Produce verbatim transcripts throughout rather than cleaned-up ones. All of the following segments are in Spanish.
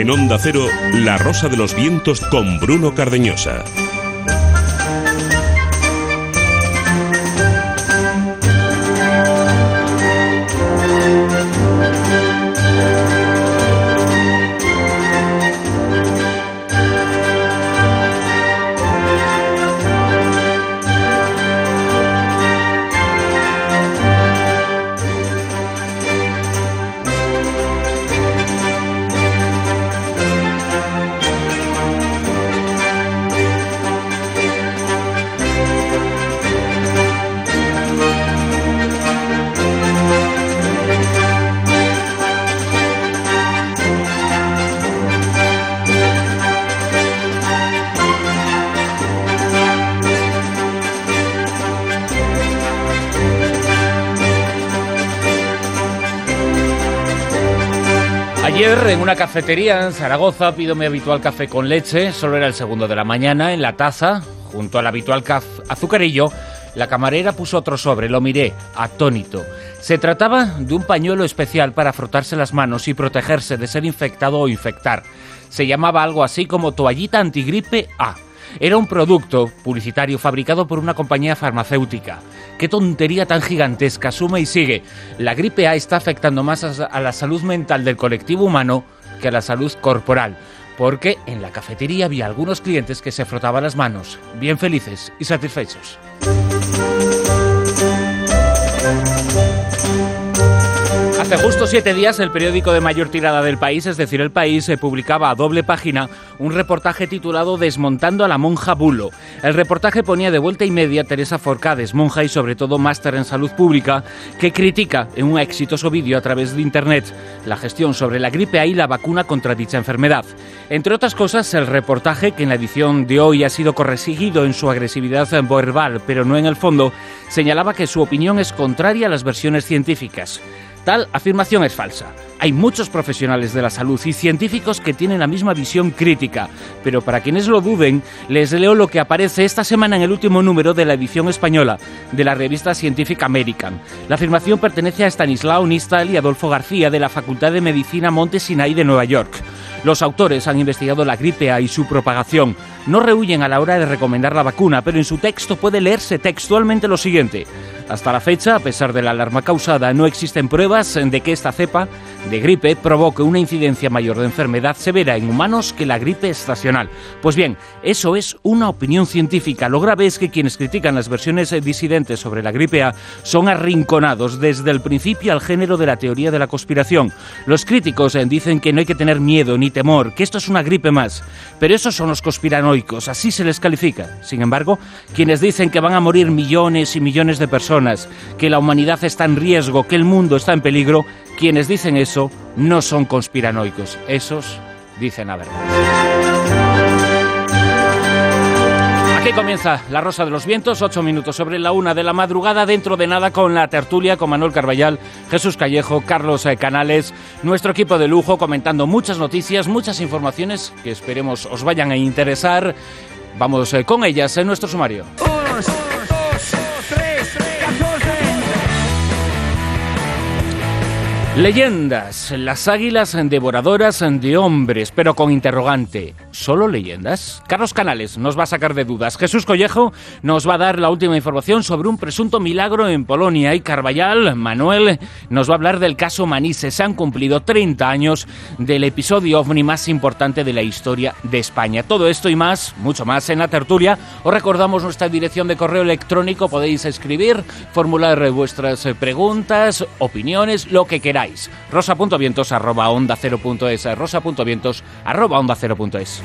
En Onda Cero, La Rosa de los Vientos con Bruno Cardeñosa. Ayer, en una cafetería en Zaragoza, pido mi habitual café con leche. Solo era el segundo de la mañana. En la taza, junto al habitual caf- azucarillo, la camarera puso otro sobre. Lo miré, atónito. Se trataba de un pañuelo especial para frotarse las manos y protegerse de ser infectado o infectar. Se llamaba algo así como toallita antigripe A. Era un producto publicitario fabricado por una compañía farmacéutica. ¡Qué tontería tan gigantesca! Suma y sigue. La gripe A está afectando más a la salud mental del colectivo humano que a la salud corporal. Porque en la cafetería había algunos clientes que se frotaban las manos, bien felices y satisfechos. Hace justo siete días, el periódico de mayor tirada del país, es decir, El País, se publicaba a doble página un reportaje titulado Desmontando a la monja bulo. El reportaje ponía de vuelta y media a Teresa Forcades, monja y sobre todo máster en salud pública, que critica en un exitoso vídeo a través de internet la gestión sobre la gripe A y la vacuna contra dicha enfermedad. Entre otras cosas, el reportaje, que en la edición de hoy ha sido corregido en su agresividad verbal, pero no en el fondo, señalaba que su opinión es contraria a las versiones científicas. Tal afirmación es falsa. Hay muchos profesionales de la salud y científicos que tienen la misma visión crítica, pero para quienes lo duden, les leo lo que aparece esta semana en el último número de la edición española de la revista Scientific American. La afirmación pertenece a Stanislao Nistal y Adolfo García de la Facultad de Medicina Monte Sinai de Nueva York. Los autores han investigado la gripe A y su propagación. No rehuyen a la hora de recomendar la vacuna, pero en su texto puede leerse textualmente lo siguiente. Hasta la fecha, a pesar de la alarma causada, no existen pruebas de que esta cepa de gripe provoque una incidencia mayor de enfermedad severa en humanos que la gripe estacional. Pues bien, eso es una opinión científica. Lo grave es que quienes critican las versiones disidentes sobre la gripe A son arrinconados desde el principio al género de la teoría de la conspiración. Los críticos dicen que no hay que tener miedo ni temor, que esto es una gripe más. Pero esos son los conspiranoicos, así se les califica. Sin embargo, quienes dicen que van a morir millones y millones de personas, que la humanidad está en riesgo, que el mundo está en peligro, quienes dicen eso no son conspiranoicos, esos dicen la verdad. Aquí comienza La Rosa de los Vientos, ocho minutos sobre la una de la madrugada, dentro de nada con la tertulia, con Manuel Carballal, Jesús Callejo, Carlos Canales, nuestro equipo de lujo comentando muchas noticias, muchas informaciones que esperemos os vayan a interesar. Vamos con ellas en nuestro sumario. Leyendas, las águilas devoradoras de hombres, pero con interrogante. ¿Solo leyendas? Carlos Canales nos va a sacar de dudas. Jesús Collejo nos va a dar la última información sobre un presunto milagro en Polonia. Y Carballal, Manuel, nos va a hablar del caso Manises. Se han cumplido treinta años del episodio ovni más importante de la historia de España. Todo esto y más, mucho más en la tertulia. Os recordamos nuestra dirección de correo electrónico. Podéis escribir, formular vuestras preguntas, opiniones, lo que queráis. rosa.vientos arroba onda cero punto es, rosa.vientos arroba onda cero punto es.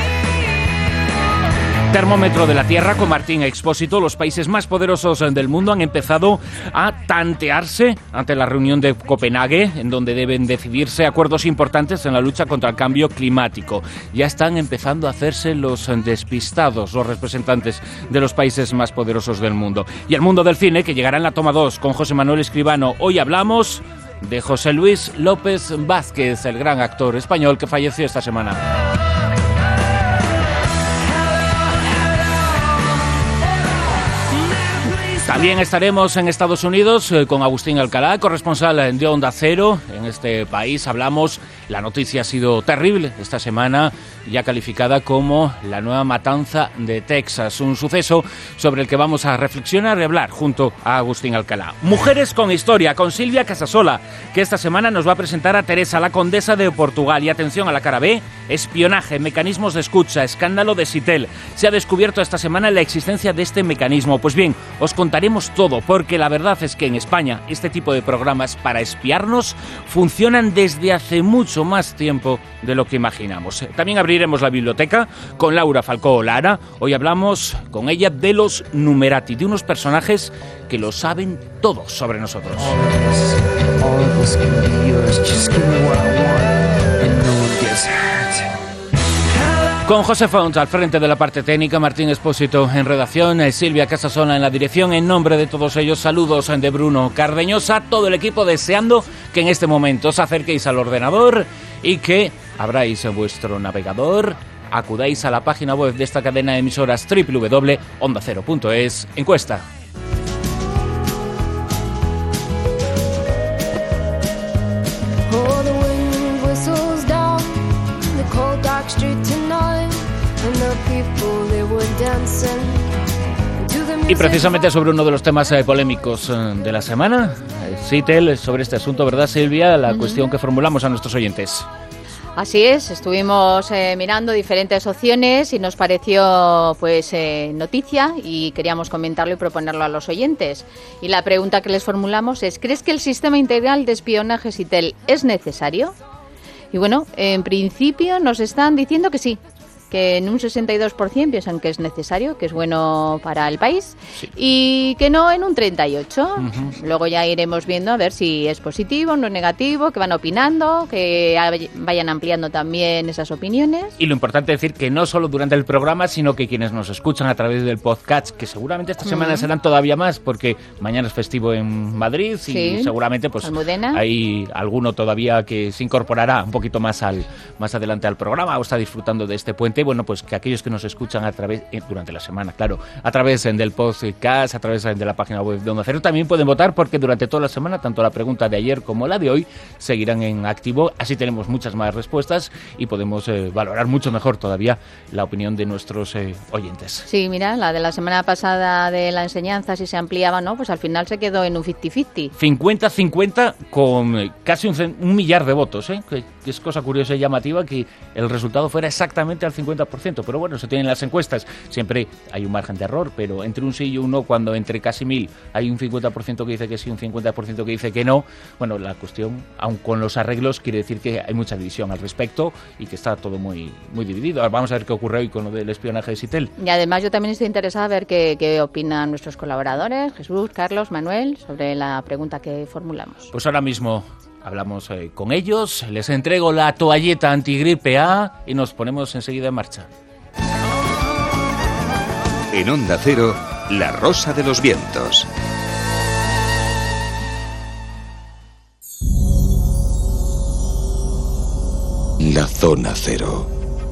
Termómetro de la Tierra con Martín Expósito. Los países más poderosos del mundo han empezado a tantearse ante la reunión de Copenhague, en donde deben decidirse acuerdos importantes en la lucha contra el cambio climático. Ya están empezando a hacerse los despistados, los representantes de los países más poderosos del mundo. Y el mundo del cine, que llegará en la toma dos con José Manuel Escribano. Hoy hablamos de José Luis López Vázquez, el gran actor español que falleció esta semana. También estaremos en Estados Unidos eh, con Agustín Alcalá, corresponsal de Onda Cero. En este país hablamos, la noticia ha sido terrible esta semana, ya calificada como la nueva matanza de Texas, un suceso sobre el que vamos a reflexionar y hablar junto a Agustín Alcalá. Mujeres con historia, con Silvia Casasola, que esta semana nos va a presentar a Teresa, la condesa de Portugal. Y atención a la cara B, espionaje, mecanismos de escucha, escándalo de Sitel. Se ha descubierto esta semana la existencia de este mecanismo. Pues bien, os contaremos todo, porque la verdad es que en España este tipo de programas para espiarnos funcionan desde hace mucho más tiempo de lo que imaginamos. También abriremos la biblioteca con Laura Falcó Lara. Hoy hablamos con ella de los Numerati, de unos personajes que lo saben todo sobre nosotros. Con José Fons al frente de la parte técnica, Martín Espósito en redacción, Silvia Casasola en la dirección. En nombre de todos ellos, saludos de Bruno Cardeñosa, todo el equipo deseando que en este momento os acerquéis al ordenador y que abráis vuestro navegador, acudáis a la página web de esta cadena de emisoras doble u doble u doble punto onda cero punto es. Encuesta. Y precisamente sobre uno de los temas eh, polémicos eh, de la semana, eh, Sitel, sobre este asunto, ¿verdad, Silvia? La uh-huh. cuestión que formulamos a nuestros oyentes. Así es, estuvimos eh, mirando diferentes opciones y nos pareció pues eh, noticia y queríamos comentarlo y proponerlo a los oyentes. Y la pregunta que les formulamos es: ¿crees que el sistema integral de espionaje Sitel es necesario? Y bueno, en principio nos están diciendo que sí, que en un sesenta y dos por ciento piensan que es necesario, que es bueno para el país, sí, y que no en un treinta y ocho por ciento. Uh-huh. Luego ya iremos viendo a ver si es positivo o no negativo, que van opinando, que vayan ampliando también esas opiniones. Y lo importante es decir que no solo durante el programa, sino que quienes nos escuchan a través del podcast, que seguramente esta semana uh-huh. serán todavía más, porque mañana es festivo en Madrid y sí, seguramente pues Almudena. Hay alguno todavía que se incorporará un poquito más al más adelante al programa o está disfrutando de este puente. Bueno, pues que aquellos que nos escuchan a través, eh, durante la semana, claro, a través eh, del podcast, a través eh, de la página web de Onda Cero, también pueden votar, porque durante toda la semana, tanto la pregunta de ayer como la de hoy, seguirán en activo. Así tenemos muchas más respuestas y podemos eh, valorar mucho mejor todavía la opinión de nuestros eh, oyentes. Sí, mira, la de la semana pasada de la enseñanza, si se ampliaba, ¿no? Pues al final se quedó en un cincuenta cincuenta. cincuenta cincuenta con eh, casi un, un millar de votos, ¿eh? Que, que es cosa curiosa y llamativa que el resultado fuera exactamente al cincuenta por ciento, pero bueno, se tienen las encuestas, siempre hay un margen de error, pero entre un sí y un no, cuando entre casi mil hay un cincuenta por ciento que dice que sí, un cincuenta por ciento que dice que no, bueno, la cuestión, aun con los arreglos, quiere decir que hay mucha división al respecto y que está todo muy, muy dividido. Vamos a ver qué ocurre hoy con lo del espionaje de Sitel. Y además yo también estoy interesada a ver qué, qué opinan nuestros colaboradores, Jesús, Carlos, Manuel, sobre la pregunta que formulamos. Pues ahora mismo hablamos eh, con ellos, les entrego la toalleta antigripe A y nos ponemos enseguida en marcha. En Onda Cero, La Rosa de los Vientos. La Zona Cero.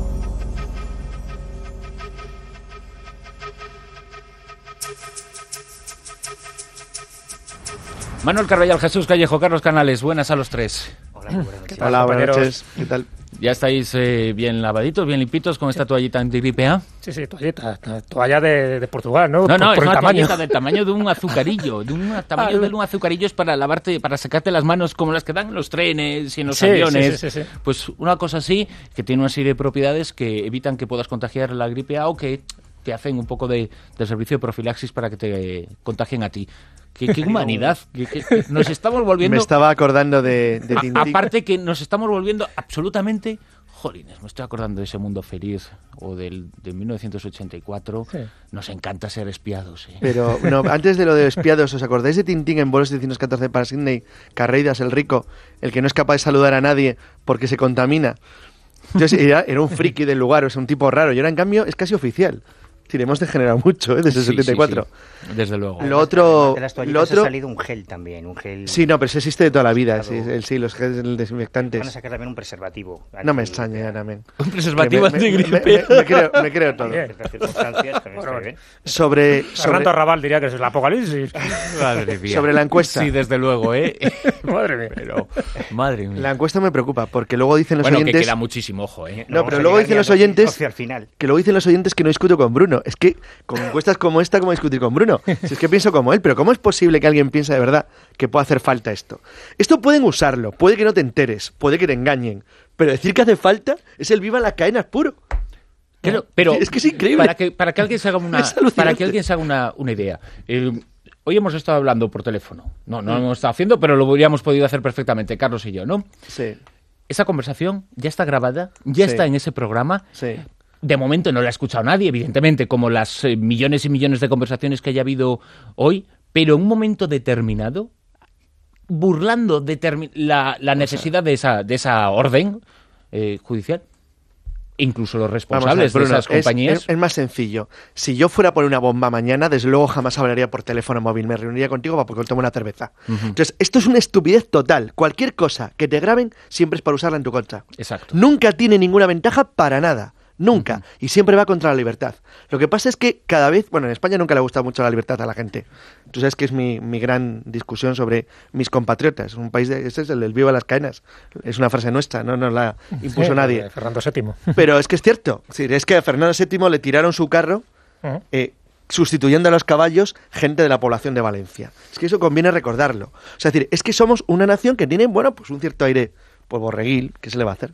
Manuel Carvallal, Jesús Callejo, Carlos Canales, buenas a los tres. Hola, buenas noches. Hola, buenas noches. ¿Qué tal? ¿Ya estáis eh, bien lavaditos, bien limpitos con esta toallita antigripe A? Sí, sí, toallita, toalla de, de Portugal, ¿no? No, no, por, por es una tamaño. toallita del tamaño de un azucarillo, de un tamaño ah, de un azucarillo es para lavarte, para sacarte las manos como las que dan en los trenes y en los sí, aviones. Sí, sí, sí, sí. Pues una cosa así, que tiene una serie de propiedades que evitan que puedas contagiar la gripe A o que te hacen un poco de, de servicio de profilaxis para que te contagien a ti. Qué, qué humanidad, que, que, que nos estamos volviendo... Me estaba acordando de, de Tintín. A, aparte que nos estamos volviendo absolutamente... Jolines, me estoy acordando de ese mundo feliz o del de mil novecientos ochenta y cuatro. Sí. Nos encanta ser espiados. ¿eh? Pero no, antes de lo de espiados, ¿os acordáis de Tintín en vuelo setecientos catorce para Sydney? Carreidas, el rico, el que no es capaz de saludar a nadie porque se contamina. Entonces era, era un friki del lugar, o sea, un tipo raro. Y ahora, en cambio, es casi oficial. decir, hemos degenerado mucho, ¿eh? Desde el Sí, setenta y cuatro. sí, sí. Desde luego. Lo otro... De las toallitas Lo otro... ha salido un gel también, un gel... Sí, no, pero eso existe de toda la vida, sí, Claro. el, sí, los geles desinfectantes. Van a sacar también un preservativo. No me extraña ya también. Un preservativo Me- me- antigripe. me- me- me creo, me creo todo. Bien. Las circunstancias también está bien. Sobre, sobre, Fernando Arrabal diría que es el apocalipsis. Madre mía. sobre la encuesta. Sí, desde luego, ¿eh? Madre mía. Pero, madre mía. La encuesta me preocupa, porque luego dicen los Bueno, que oyentes... queda muchísimo, ojo, ¿eh? No, vamos pero a luego llegar dicen ya los a oyentes... hacia el final. Que luego dicen los oyentes que no discuto con Bruno. Es que con encuestas como esta, ¿cómo discutir con Bruno? Si es que pienso como él, pero ¿cómo es posible que alguien piense de verdad que puede hacer falta esto? Esto pueden usarlo, puede que no te enteres, puede que te engañen, pero decir que hace falta es el viva las cadenas puro. Pero, pero Es que es increíble. Para que, para que alguien se haga una, Es alucinante. para que alguien se haga una, una idea. Eh, hoy hemos estado hablando por teléfono. No, no lo hemos estado haciendo, pero lo hubiéramos podido hacer perfectamente, Carlos y yo, ¿no? Sí, Esa conversación ya está grabada, ya Sí. está en ese programa. sí. De momento no la ha escuchado nadie, evidentemente, como las eh, millones y millones de conversaciones que haya habido hoy, pero en un momento determinado, burlando determi- la, la necesidad de esa, de esa orden eh, judicial, incluso los Vamos a ver, responsables Bruno, de esas es- compañías... Es, es más sencillo. Si yo fuera a poner una bomba mañana, desde luego jamás hablaría por teléfono móvil. Me reuniría contigo para porque tomo una cerveza. Entonces, esto es una estupidez total. Cualquier cosa que te graben siempre es para usarla en tu contra. Exacto. Nunca tiene ninguna ventaja para nada. Nunca. Y siempre va contra la libertad. Lo que pasa es que cada vez, bueno, en España nunca le gusta mucho la libertad a la gente. Tú sabes que es mi, mi gran discusión sobre mis compatriotas. Un país de, ese es el del viva las cadenas. Es una frase nuestra, no nos la impuso Sí, nadie. de Fernando séptimo. Pero es que es cierto. Es decir, es que a Fernando séptimo le tiraron su carro Ujú. eh, sustituyendo a los caballos gente de la población de Valencia. Es que eso conviene recordarlo. O sea, es decir, es que somos una nación que tiene, bueno, pues un cierto aire pues borreguil. ¿Qué se le va a hacer?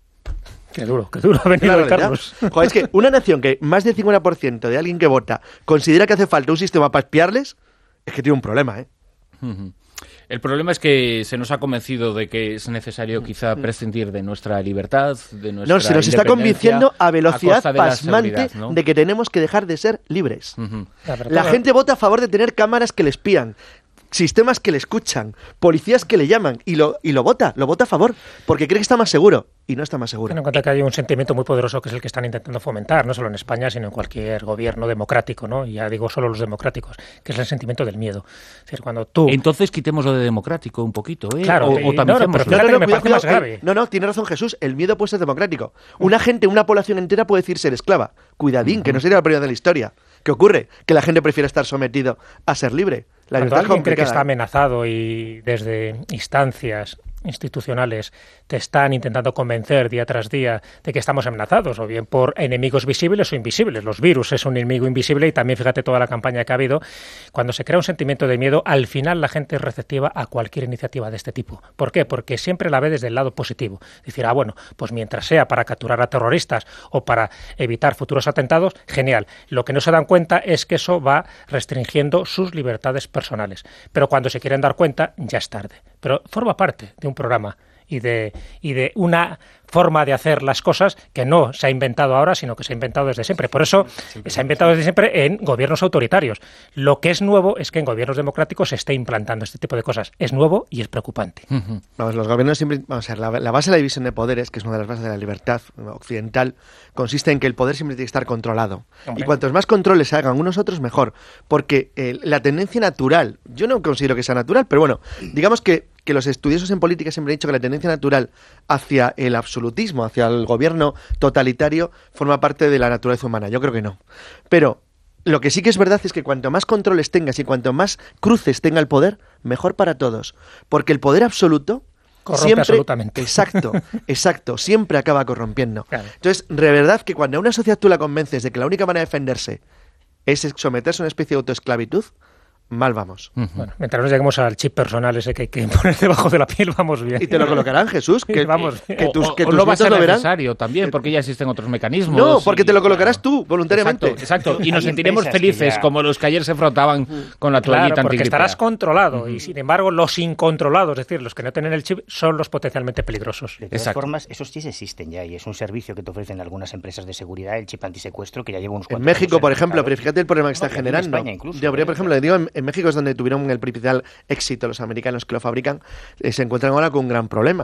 Qué duro, qué duro ha venido La el realidad. Carlos. Joder, es que una nación que más del cincuenta por ciento de alguien que vota considera que hace falta un sistema para espiarles, es que tiene un problema, ¿eh? Ujú. El problema es que se nos ha convencido de que es necesario quizá prescindir de nuestra libertad, de nuestra No, se nos está independencia convenciendo a velocidad costa de la pasmante seguridad, ¿no? de que tenemos que dejar de ser libres. Ujú. La verdad, La gente vota a favor de tener cámaras que le espían, sistemas que le escuchan, policías que le llaman, y lo, y lo vota, lo vota a favor, porque cree que está más seguro, y no está más seguro. Ten en cuenta que hay un sentimiento muy poderoso que es el que están intentando fomentar, no solo en España, sino en cualquier gobierno democrático, ¿no? Y ya digo solo los democráticos, que es el sentimiento del miedo. Es decir, cuando tú... Entonces quitemos lo de democrático un poquito, ¿eh? Claro, o, y- o no, tamicémoslo. no, pero fíjate que me cuidado, parece más cuidado, grave. eh, no, no, tiene razón Jesús, el miedo puede ser democrático. Una gente, una población entera puede decir ser esclava. Cuidadín, que no sería la primera de la historia. ¿Qué ocurre? Que la gente prefiere estar sometido a ser libre. La Cuando libertad es alguien cree que complicada, está ¿eh? amenazado y desde instancias institucionales te están intentando convencer día tras día de que estamos amenazados, o bien por enemigos visibles o invisibles. Los virus es un enemigo invisible y también fíjate toda la campaña que ha habido. Cuando se crea un sentimiento de miedo, al final la gente es receptiva a cualquier iniciativa de este tipo. ¿Por qué? Porque siempre la ve desde el lado positivo. Decir, ah, bueno, pues mientras sea para capturar a terroristas o para evitar futuros atentados, genial. Lo que no se dan cuenta es que eso va restringiendo sus libertades personales. Pero cuando se quieren dar cuenta, ya es tarde. Pero forma parte de un programa y de, y de una forma de hacer las cosas que no se ha inventado ahora, sino que se ha inventado desde siempre. Por eso se ha inventado desde siempre en gobiernos autoritarios. Lo que es nuevo es que en gobiernos democráticos se esté implantando este tipo de cosas. Es nuevo y es preocupante. Ujú. Vamos, los gobiernos siempre, vamos a ver, la, la base de la división de poderes, que es una de las bases de la libertad occidental, consiste en que el poder siempre tiene que estar controlado. Hombre. Y cuantos más controles se hagan unos otros, mejor. Porque eh, la tendencia natural, yo no considero que sea natural, pero bueno, digamos que, que los estudiosos en política siempre han dicho que la tendencia natural hacia el absolutismo, hacia el gobierno totalitario, forma parte de la naturaleza humana. Yo creo que no. Pero lo que sí que es verdad es que cuanto más controles tengas y cuanto más cruces tenga el poder, mejor para todos. Porque el poder absoluto Corrompe siempre, absolutamente. exacto, exacto, siempre acaba corrompiendo. Claro. Entonces, de verdad que cuando a una sociedad tú la convences de que la única manera de defenderse es someterse a una especie de autoesclavitud, mal vamos. Ujú. Bueno, mientras no lleguemos al chip personal ese que hay que poner debajo de la piel, vamos bien. Y te lo colocarán, Jesús, que, Vamos que, bien. que tus, O- que o tus no va a nietos ser lo verán. necesario también, porque ya existen otros mecanismos. No, porque y- te lo colocarás claro. tú, voluntariamente. Exacto, exacto. Y nos Hay sentiremos empresas que felices, ya- como los que ayer se frotaban con la toallita Claro, porque antigripea. estarás controlado y, sin embargo, los incontrolados, es decir, los que no tienen el chip, son los potencialmente peligrosos. De todas Exacto. formas, esos sí existen ya y es un servicio que te ofrecen algunas empresas de seguridad, el chip antisecuestro, que ya lleva unos En cuantos México, años por en el ejemplo, mercado. pero fíjate el problema que No, está y aquí en generando. España incluso, Yo, pero, ¿eh? por ejemplo, digo, en, en México es donde tuvieron el principal éxito los americanos que lo fabrican, eh, se encuentran ahora con un gran problema.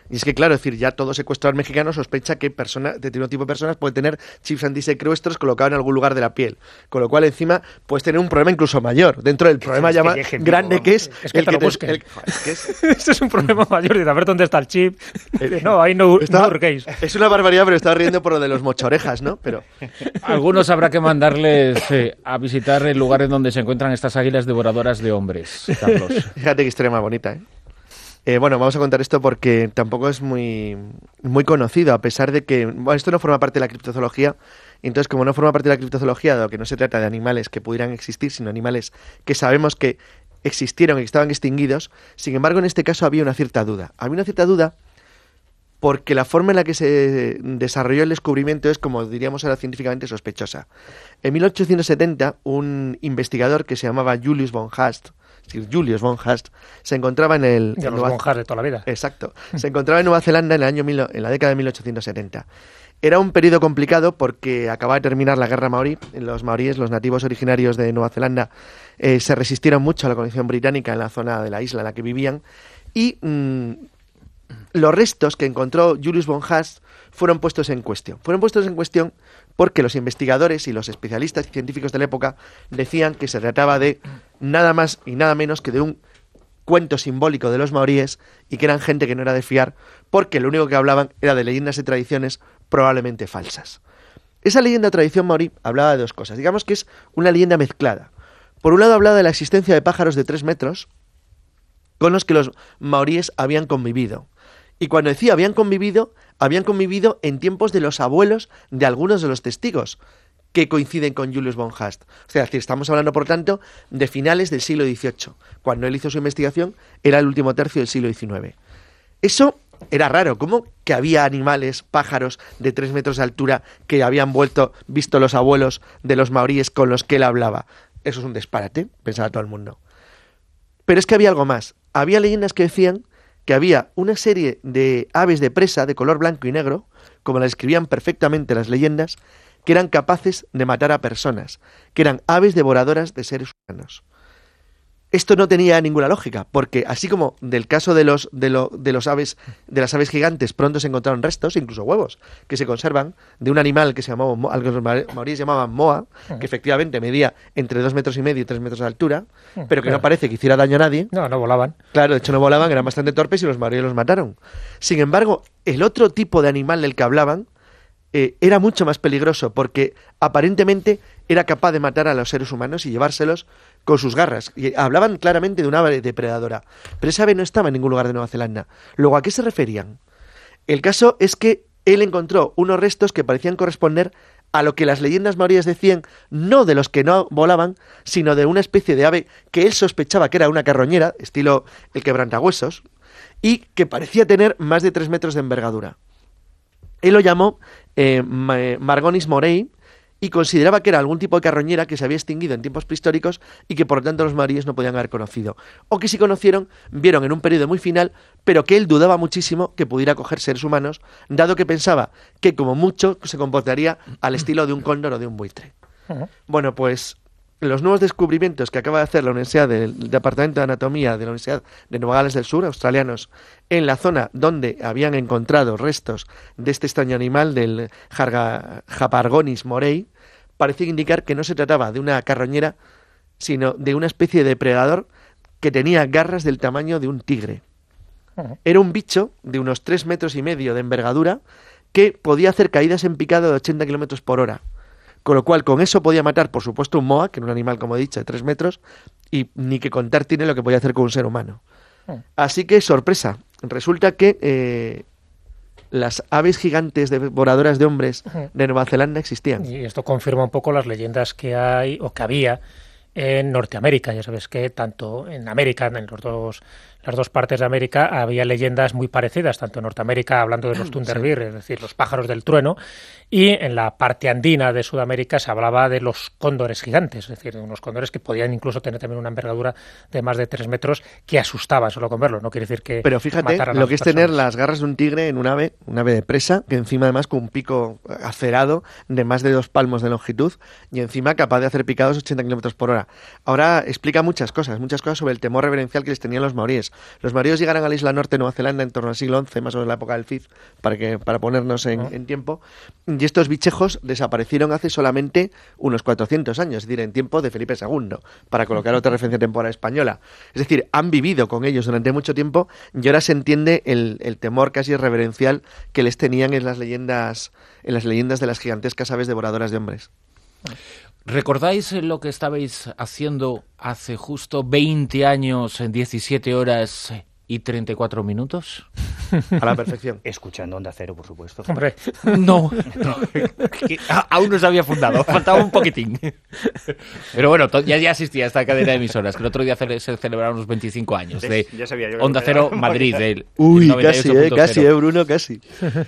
Y es que, claro, es decir, ya todo secuestrador mexicano sospecha que persona, determinado tipo de personas puede tener chips antisecuestros colocados en algún lugar de la piel. Con lo cual, encima, puedes tener un problema incluso mayor. Dentro del problema es llama que grande vivo, que es... Es que el te lo te- busquen. el- ¿qué es? Este es un problema mayor. Dice, a ver dónde está el chip. Dice, no, ahí no, Está- no hurguéis. es una barbaridad, pero estaba riendo por lo de los mochorejas, ¿no? Pero Algunos habrá que mandarles eh, a visitar el lugar en donde se encuentran estas águilas devoradoras de hombres, Carlos. fíjate qué historia más bonita, ¿eh? Eh, bueno, vamos a contar esto porque tampoco es muy, muy conocido, a pesar de que bueno, esto no forma parte de la criptozoología. Entonces, como no forma parte de la criptozoología, dado que no se trata de animales que pudieran existir, sino animales que sabemos que existieron y que estaban extinguidos, sin embargo, en este caso había una cierta duda. Había una cierta duda porque la forma en la que se desarrolló el descubrimiento es, como diríamos ahora científicamente, sospechosa. En mil ochocientos setenta, un investigador que se llamaba Julius von Haast, Sir Julius von Haast, se encontraba en el... De en los Nueva- monjas de toda la vida. Exacto. Se encontraba en Nueva Zelanda en, el año mil, en la década de mil ochocientos setenta. Era un periodo complicado porque acababa de terminar la guerra maorí. Los maoríes, los nativos originarios de Nueva Zelanda, eh, se resistieron mucho a la colonización británica en la zona de la isla en la que vivían. Y mmm, los restos que encontró Julius von Haast fueron puestos en cuestión. Fueron puestos en cuestión porque los investigadores y los especialistas científicos de la época decían que se trataba de nada más y nada menos que de un cuento simbólico de los maoríes y que eran gente que no era de fiar porque lo único que hablaban era de leyendas y tradiciones probablemente falsas. Esa leyenda o tradición maorí hablaba de dos cosas. Digamos que es una leyenda mezclada. Por un lado hablaba de la existencia de pájaros de tres metros con los que los maoríes habían convivido. Y cuando decía habían convivido, habían convivido en tiempos de los abuelos de algunos de los testigos que coinciden con Julius von Haast. O sea, es decir, estamos hablando, por tanto, de finales del siglo dieciocho. Cuando él hizo su investigación, era el último tercio del siglo diecinueve. Eso era raro. ¿Cómo que había animales, pájaros de tres metros de altura que habían vuelto, visto los abuelos de los maoríes con los que él hablaba? Eso es un disparate, pensaba todo el mundo. Pero es que había algo más. Había leyendas que decían que había una serie de aves de presa de color blanco y negro, como las describían perfectamente las leyendas, que eran capaces de matar a personas, que eran aves devoradoras de seres humanos. Esto no tenía ninguna lógica, porque así como del caso de los de, lo, de los aves de las aves gigantes pronto se encontraron restos, incluso huevos, que se conservan de un animal que se llamaba mo- algo que los maoríes llamaban moa, que efectivamente medía entre dos metros y medio y tres metros de altura, pero que no parece que hiciera daño a nadie. No, no volaban. Claro, de hecho no volaban, eran bastante torpes y los maoríes los mataron. Sin embargo, el otro tipo de animal del que hablaban eh, era mucho más peligroso porque aparentemente era capaz de matar a los seres humanos y llevárselos con sus garras. Y hablaban claramente de una ave depredadora. Pero esa ave no estaba en ningún lugar de Nueva Zelanda. Luego, ¿a qué se referían? El caso es que él encontró unos restos que parecían corresponder a lo que las leyendas maoríes decían, no de los que no volaban, sino de una especie de ave que él sospechaba que era una carroñera, estilo el quebrantahuesos, y que parecía tener más de tres metros de envergadura. Él lo llamó eh, Margonis morei y consideraba que era algún tipo de carroñera que se había extinguido en tiempos prehistóricos y que por lo tanto los maoríes no podían haber conocido. O que si conocieron, vieron en un periodo muy final, pero que él dudaba muchísimo que pudiera coger seres humanos, dado que pensaba que como mucho se comportaría al estilo de un cóndor o de un buitre. Uh-huh. Bueno, pues los nuevos descubrimientos que acaba de hacer la Universidad del Departamento de Anatomía de la Universidad de Nueva Gales del Sur, australianos, en la zona donde habían encontrado restos de este extraño animal, del Harpagonis morei, parecía indicar que no se trataba de una carroñera, sino de una especie de depredador que tenía garras del tamaño de un tigre. Era un bicho de unos tres metros y medio de envergadura que podía hacer caídas en picado de ochenta kilómetros por hora. Con lo cual, con eso podía matar, por supuesto, un moa, que era un animal, como he dicho, de tres metros, y ni que contar tiene lo que podía hacer con un ser humano. Así que, sorpresa, resulta que eh, las aves gigantes devoradoras de hombres de Nueva Zelanda existían. Y esto confirma un poco las leyendas que hay, o que había, en Norteamérica. Ya sabes que tanto en América, en los dos, las dos partes de América, había leyendas muy parecidas, tanto en Norteamérica hablando de los Thunderbird, sí. Es decir, los pájaros del trueno, y en la parte andina de Sudamérica se hablaba de los cóndores gigantes, es decir, unos cóndores que podían incluso tener también una envergadura de más de tres metros que asustaban solo con verlo, no quiere decir que Pero fíjate lo que es tener las garras de un tigre en un ave, un ave de presa, que encima además con un pico acerado de más de dos palmos de longitud y encima capaz de hacer picados ochenta kilómetros por hora. Ahora, ahora explica muchas cosas, muchas cosas sobre el temor reverencial que les tenían los maoríes. Los maoríes llegaron a la isla norte de Nueva Zelanda en torno al siglo once, más o menos la época del Cid, para, que, para ponernos en, en tiempo, y estos bichejos desaparecieron hace solamente unos cuatrocientos años, es decir, en tiempo de Felipe segundo, para colocar otra referencia temporal española. Es decir, han vivido con ellos durante mucho tiempo y ahora se entiende el, el temor casi reverencial que les tenían en las leyendas, en las leyendas de las gigantescas aves devoradoras de hombres. ¿Recordáis lo que estabais haciendo hace justo veinte años, en diecisiete horas y treinta y cuatro minutos? A la perfección. Escuchando Onda Cero, por supuesto. Hombre, No, no, que aún no se había fundado, faltaba un poquitín. Pero bueno, to- ya, ya existía esta cadena de emisoras, que el otro día ce- se celebraron los veinticinco años de Ya sabía yo que Onda me Cero quedaba. Madrid. Del, Uy, del casi, eh, casi, eh, Bruno, casi.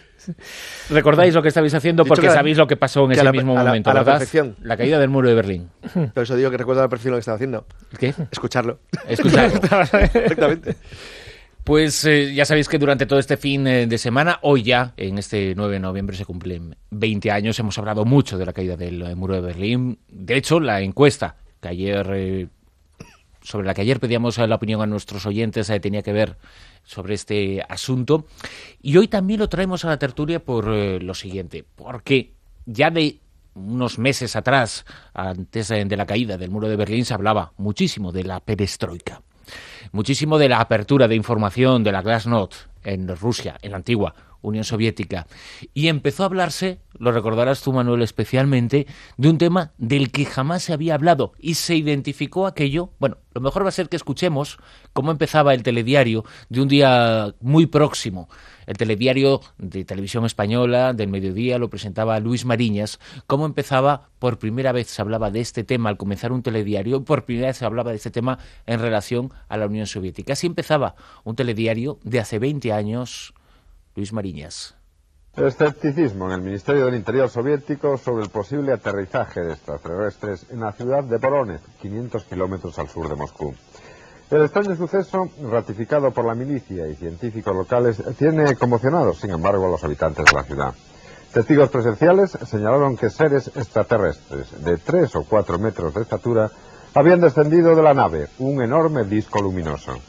¿Recordáis lo que estabais haciendo? Dicho Porque que a la- sabéis lo que pasó en que ese a la- mismo a la- momento, a la ¿verdad? perfección. La caída del muro de Berlín. Por eso digo que recuerdo a la perfección lo que estaba haciendo. ¿Qué? Escucharlo. Escuchadlo. Exactamente. Pues eh, ya sabéis que durante todo este fin eh, de semana, hoy ya, en este nueve de noviembre, se cumplen veinte años. Hemos hablado mucho de la caída del eh, muro de Berlín. De hecho, la encuesta que ayer, eh, sobre la que ayer pedíamos la opinión a nuestros oyentes eh, tenía que ver sobre este asunto. Y hoy también lo traemos a la tertulia por eh, lo siguiente, porque ya de unos meses atrás, antes eh, de la caída del muro de Berlín, se hablaba muchísimo de la perestroika. Muchísimo de la apertura de información de la Glasnost en Rusia, en la antigua Unión Soviética. Y empezó a hablarse, lo recordarás tú, Manuel, especialmente, de un tema del que jamás se había hablado y se identificó aquello. Bueno, lo mejor va a ser que escuchemos cómo empezaba el telediario de un día muy próximo. El telediario de Televisión Española del mediodía lo presentaba Luis Mariñas. Cómo empezaba, por primera vez se hablaba de este tema al comenzar un telediario, por primera vez se hablaba de este tema en relación a la Unión Soviética. Así empezaba un telediario de hace veinte años, Luis Mariñas. Escepticismo en el Ministerio del Interior soviético sobre el posible aterrizaje de extraterrestres en la ciudad de Voronezh, quinientos kilómetros al sur de Moscú. El extraño suceso, ratificado por la milicia y científicos locales, tiene conmocionados, sin embargo, a los habitantes de la ciudad. Testigos presenciales señalaron que seres extraterrestres de tres o cuatro metros de estatura habían descendido de la nave, un enorme disco luminoso.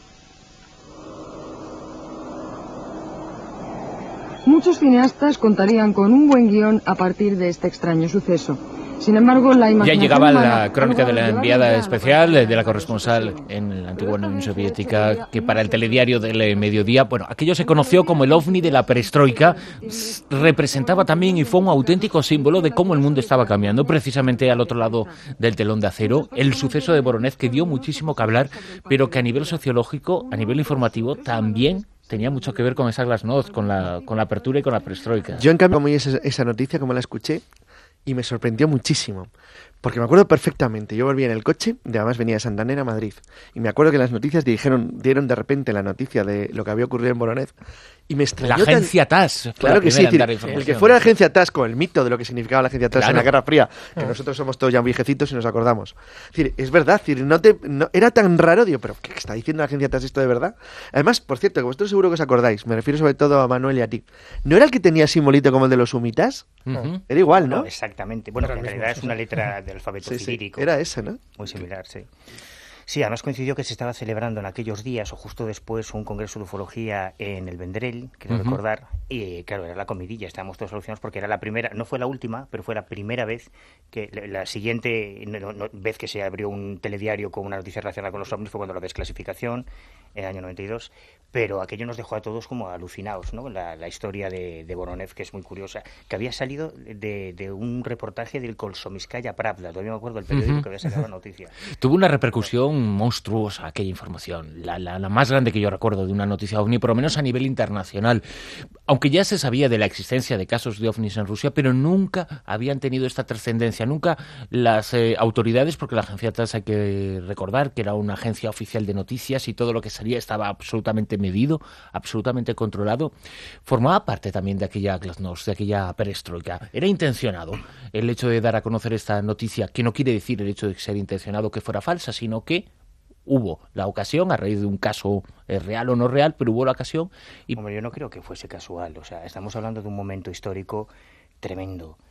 Muchos cineastas contarían con un buen guión a partir de este extraño suceso. Sin embargo, la Ya imaginación llegaba humana la crónica ha de la logrado enviada llevar especial, a la de la corresponsal en la antigua Unión Soviética, que para el telediario del eh, mediodía, bueno, aquello se conoció como el ovni de la perestroika, s- representaba también y fue un auténtico símbolo de cómo el mundo estaba cambiando, precisamente al otro lado del telón de acero, el suceso de Voronezh, que dio muchísimo que hablar, pero que a nivel sociológico, a nivel informativo, también tenía mucho que ver con esa Glasnost, con la, con la apertura y con la perestroika. Yo, en cambio, como esa, esa noticia, como la escuché, y me sorprendió muchísimo, porque me acuerdo perfectamente, yo volví en el coche, y además venía de Santander a Madrid, y me acuerdo que las noticias dijeron, dieron de repente la noticia de lo que había ocurrido en Voronezh, y me extrañó La tan- agencia T A S. fue Claro la que sí, primera en decir, dar el información. que fuera la agencia T A S con el mito de lo que significaba la agencia T A S en la Claro. Guerra Fría, que nosotros somos todos ya viejecitos y nos acordamos. Es decir, es verdad, es decir, no te, no- era tan raro, digo, pero ¿qué está diciendo la agencia T A S esto de verdad? Además, por cierto, que vosotros seguro que os acordáis, me refiero sobre todo a Manuel y a ti, ¿no era el que tenía simbolito como el de los humitas? Ujú. Era igual, ¿no? No, exactamente. Bueno, Era que en el mismo, realidad sí, es una sí. letra del alfabeto Sí, sí, cirílico. era ese, ¿no? Muy similar, sí. Sí, además coincidió que se estaba celebrando en aquellos días o justo después un congreso de ufología en el Vendrell, quiero Ujú. recordar, y claro, era la comidilla, estábamos todos alucinados porque era la primera, no fue la última, pero fue la primera vez que, la, la siguiente no, no, vez que se abrió un telediario con una noticia relacionada con los ovnis fue cuando la desclasificación, en el año noventa y dos, pero aquello nos dejó a todos como alucinados, ¿no? La, la historia de, de Voronezh, que es muy curiosa, que había salido de, de un reportaje del Komsomolskaya Pravda, todavía me acuerdo del periódico Ujú. que había sacado la noticia. Tuvo una repercusión monstruosa aquella información, la, la, la más grande que yo recuerdo de una noticia ovni, por lo menos a nivel internacional. Aunque ya se sabía de la existencia de casos de ovnis en Rusia, pero nunca habían tenido esta trascendencia, nunca las eh, autoridades, porque la agencia T A S hay que recordar que era una agencia oficial de noticias y todo lo que salía estaba absolutamente medido, absolutamente controlado, formaba parte también de aquella Glasnost, de aquella perestroika. Era intencionado el hecho de dar a conocer esta noticia, que no quiere decir el hecho de ser intencionado que fuera falsa, sino que hubo la ocasión, a raíz de un caso eh, real o no real, pero hubo la ocasión y Hombre, yo no creo que fuese casual. O sea, estamos hablando de un momento histórico tremendo.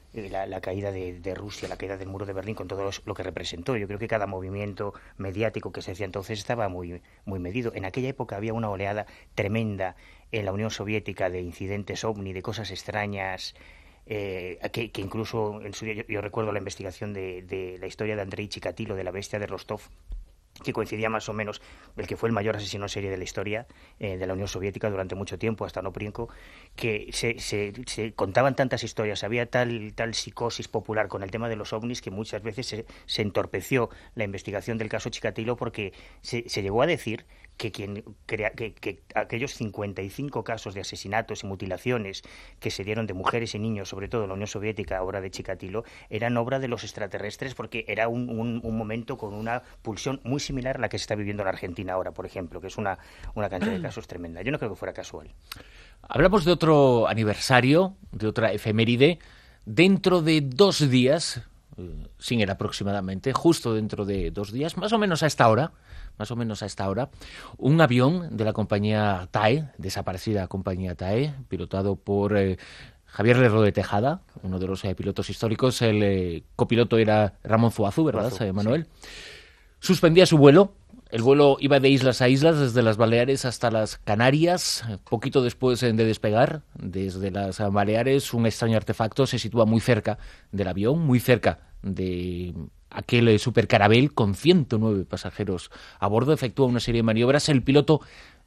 La, la caída de, de Rusia, la caída del muro de Berlín, con todo lo que representó. Yo creo que cada movimiento mediático que se hacía entonces estaba muy, muy medido. En aquella época había una oleada tremenda en la Unión Soviética de incidentes ovni, de cosas extrañas, eh, que, que incluso en su día, yo, yo recuerdo la investigación de, de la historia de Andrei Chikatilo, de la bestia de Rostov, que coincidía más o menos, el que fue el mayor asesino en serie de la historia eh, de la Unión Soviética durante mucho tiempo, hasta Onoprienko, que se, se, se contaban tantas historias, había tal, tal psicosis popular con el tema de los ovnis que muchas veces se, se entorpeció la investigación del caso Chikatilo, porque se, se llegó a decir que, quien crea, que, que aquellos cincuenta y cinco casos de asesinatos y mutilaciones que se dieron de mujeres y niños, sobre todo en la Unión Soviética, obra de Chikatilo, eran obra de los extraterrestres, porque era un, un, un momento con una pulsión muy similar a la que se está viviendo en Argentina ahora, por ejemplo, que es una, una cantidad de casos tremenda. Yo no creo que fuera casual. Hablamos de otro aniversario, de otra efeméride. Dentro de dos días, sin era aproximadamente, justo dentro de dos días, más o menos a esta hora, más o menos a esta hora, un avión de la compañía T A E, desaparecida compañía T A E, pilotado por eh, Javier Lerro de Tejada, uno de los eh, pilotos históricos. El eh, copiloto era Ramón Zuazu, ¿verdad, Zuazu, Manuel? Sí. Suspendía su vuelo. El vuelo iba de islas a islas, desde las Baleares hasta las Canarias. Poquito después de despegar, desde las Baleares, un extraño artefacto se sitúa muy cerca del avión, muy cerca de aquel supercarabel con ciento nueve pasajeros a bordo. Efectúa una serie de maniobras. El piloto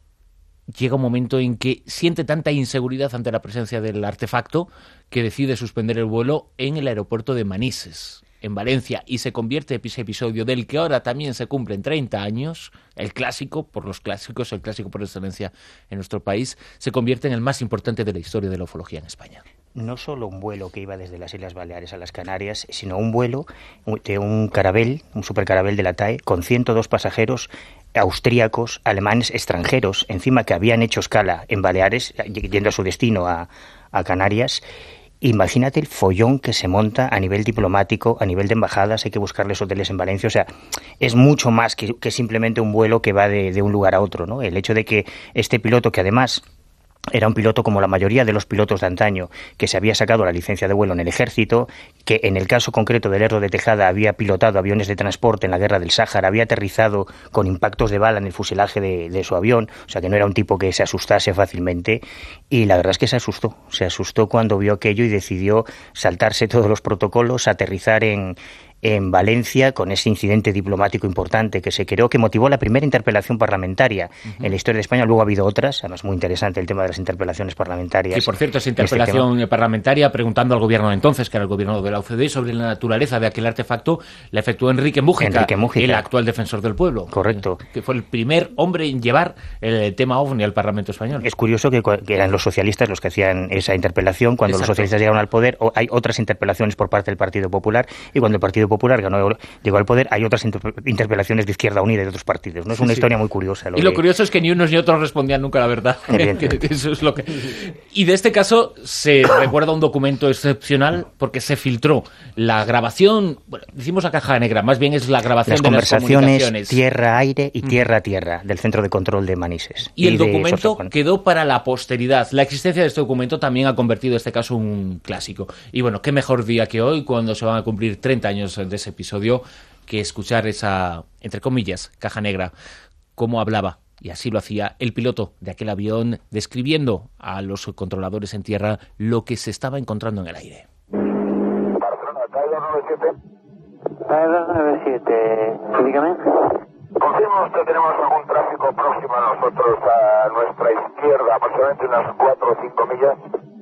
llega un momento en que siente tanta inseguridad ante la presencia del artefacto que decide suspender el vuelo en el aeropuerto de Manises, en Valencia, y se convierte en ese episodio del que ahora también se cumplen treinta años, el clásico por los clásicos, el clásico por excelencia en nuestro país, se convierte en el más importante de la historia de la ufología en España. No solo un vuelo que iba desde las Islas Baleares a las Canarias, sino un vuelo de un carabel, un supercarabel de la T A E, con ciento dos pasajeros austríacos, alemanes, extranjeros, encima que habían hecho escala en Baleares, yendo a su destino a, a Canarias. Imagínate el follón que se monta a nivel diplomático, a nivel de embajadas, hay que buscarles hoteles en Valencia. O sea, es mucho más que, que simplemente un vuelo que va de, de un lugar a otro, ¿no? El hecho de que este piloto, que además era un piloto como la mayoría de los pilotos de antaño, que se había sacado la licencia de vuelo en el ejército, que en el caso concreto de Lerro de Tejada había pilotado aviones de transporte en la guerra del Sáhara, había aterrizado con impactos de bala en el fuselaje de, de su avión, o sea que no era un tipo que se asustase fácilmente, y la verdad es que se asustó, se asustó cuando vio aquello y decidió saltarse todos los protocolos, aterrizar en en Valencia con ese incidente diplomático importante que se creó, que motivó la primera interpelación parlamentaria uh-huh. en la historia de España. Luego ha habido otras, además muy interesante el tema de las interpelaciones parlamentarias. Y por cierto, esa interpelación este parlamentaria preguntando al gobierno de entonces, que era el gobierno de la U C D, sobre la naturaleza de aquel artefacto, la efectuó Enrique Mújica, Enrique Mújica, el actual defensor del pueblo. Correcto. Que fue el primer hombre en llevar el tema ovni al Parlamento español. Es curioso que, que eran los socialistas los que hacían esa interpelación. Cuando Exacto. los socialistas llegaron al poder, hay otras interpelaciones por parte del Partido Popular, y cuando el Partido Popular ganó llegó al poder, hay otras interpelaciones de Izquierda Unida y de otros partidos. No es una sí, historia sí. muy curiosa. Lo y lo de... curioso es que ni unos ni otros respondían nunca la verdad. Eso es lo que... Y de este caso se recuerda un documento excepcional porque se filtró la grabación, bueno, decimos la caja negra, más bien es la grabación las de conversaciones las conversaciones tierra-aire y tierra-tierra del Centro de Control de Manises. Y, y el documento quedó para la posteridad. La existencia de este documento también ha convertido este caso en un clásico. Y bueno, qué mejor día que hoy, cuando se van a cumplir treinta años de ese episodio, que escuchar esa, entre comillas, caja negra, cómo hablaba, y así lo hacía el piloto de aquel avión, describiendo a los controladores en tierra lo que se estaba encontrando en el aire. Barcelona, T A E dos nueve siete. T A E dos nueve siete, dígame. Confirma usted, tenemos algún tráfico próximo a nosotros, a nuestra izquierda, aproximadamente unas cuatro o cinco millas.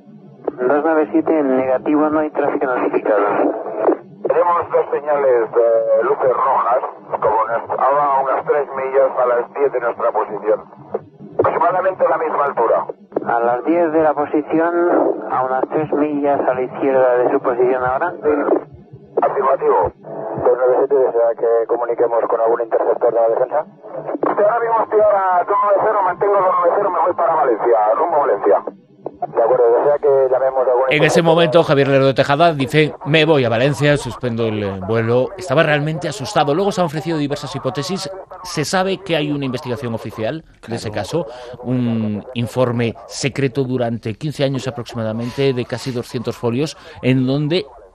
dos nueve siete, en negativo, no hay tráfico notificado. Tenemos dos señales de luces rojas, como unas, ahora unas tres millas a las diez de nuestra posición. Aproximadamente a la misma altura. A las diez de la posición, a unas tres millas a la izquierda de su posición ahora. Sí. Afirmativo. dos nueve siete, ¿desea que comuniquemos con algún interceptor de la defensa? Usted ahora mismo estoy ahora dos nueve cero, mantengo dos nueve cero, me voy para Valencia, rumbo a Valencia. De acuerdo, desea que llamemos a algún... En ese momento Javier Lerro de Tejada dice: me voy a Valencia, suspendo el vuelo. Estaba realmente asustado. Luego se han ofrecido diversas hipótesis. Se sabe que hay una investigación oficial de ese caso, un informe secreto durante quince años aproximadamente, de casi doscientos folios, en donde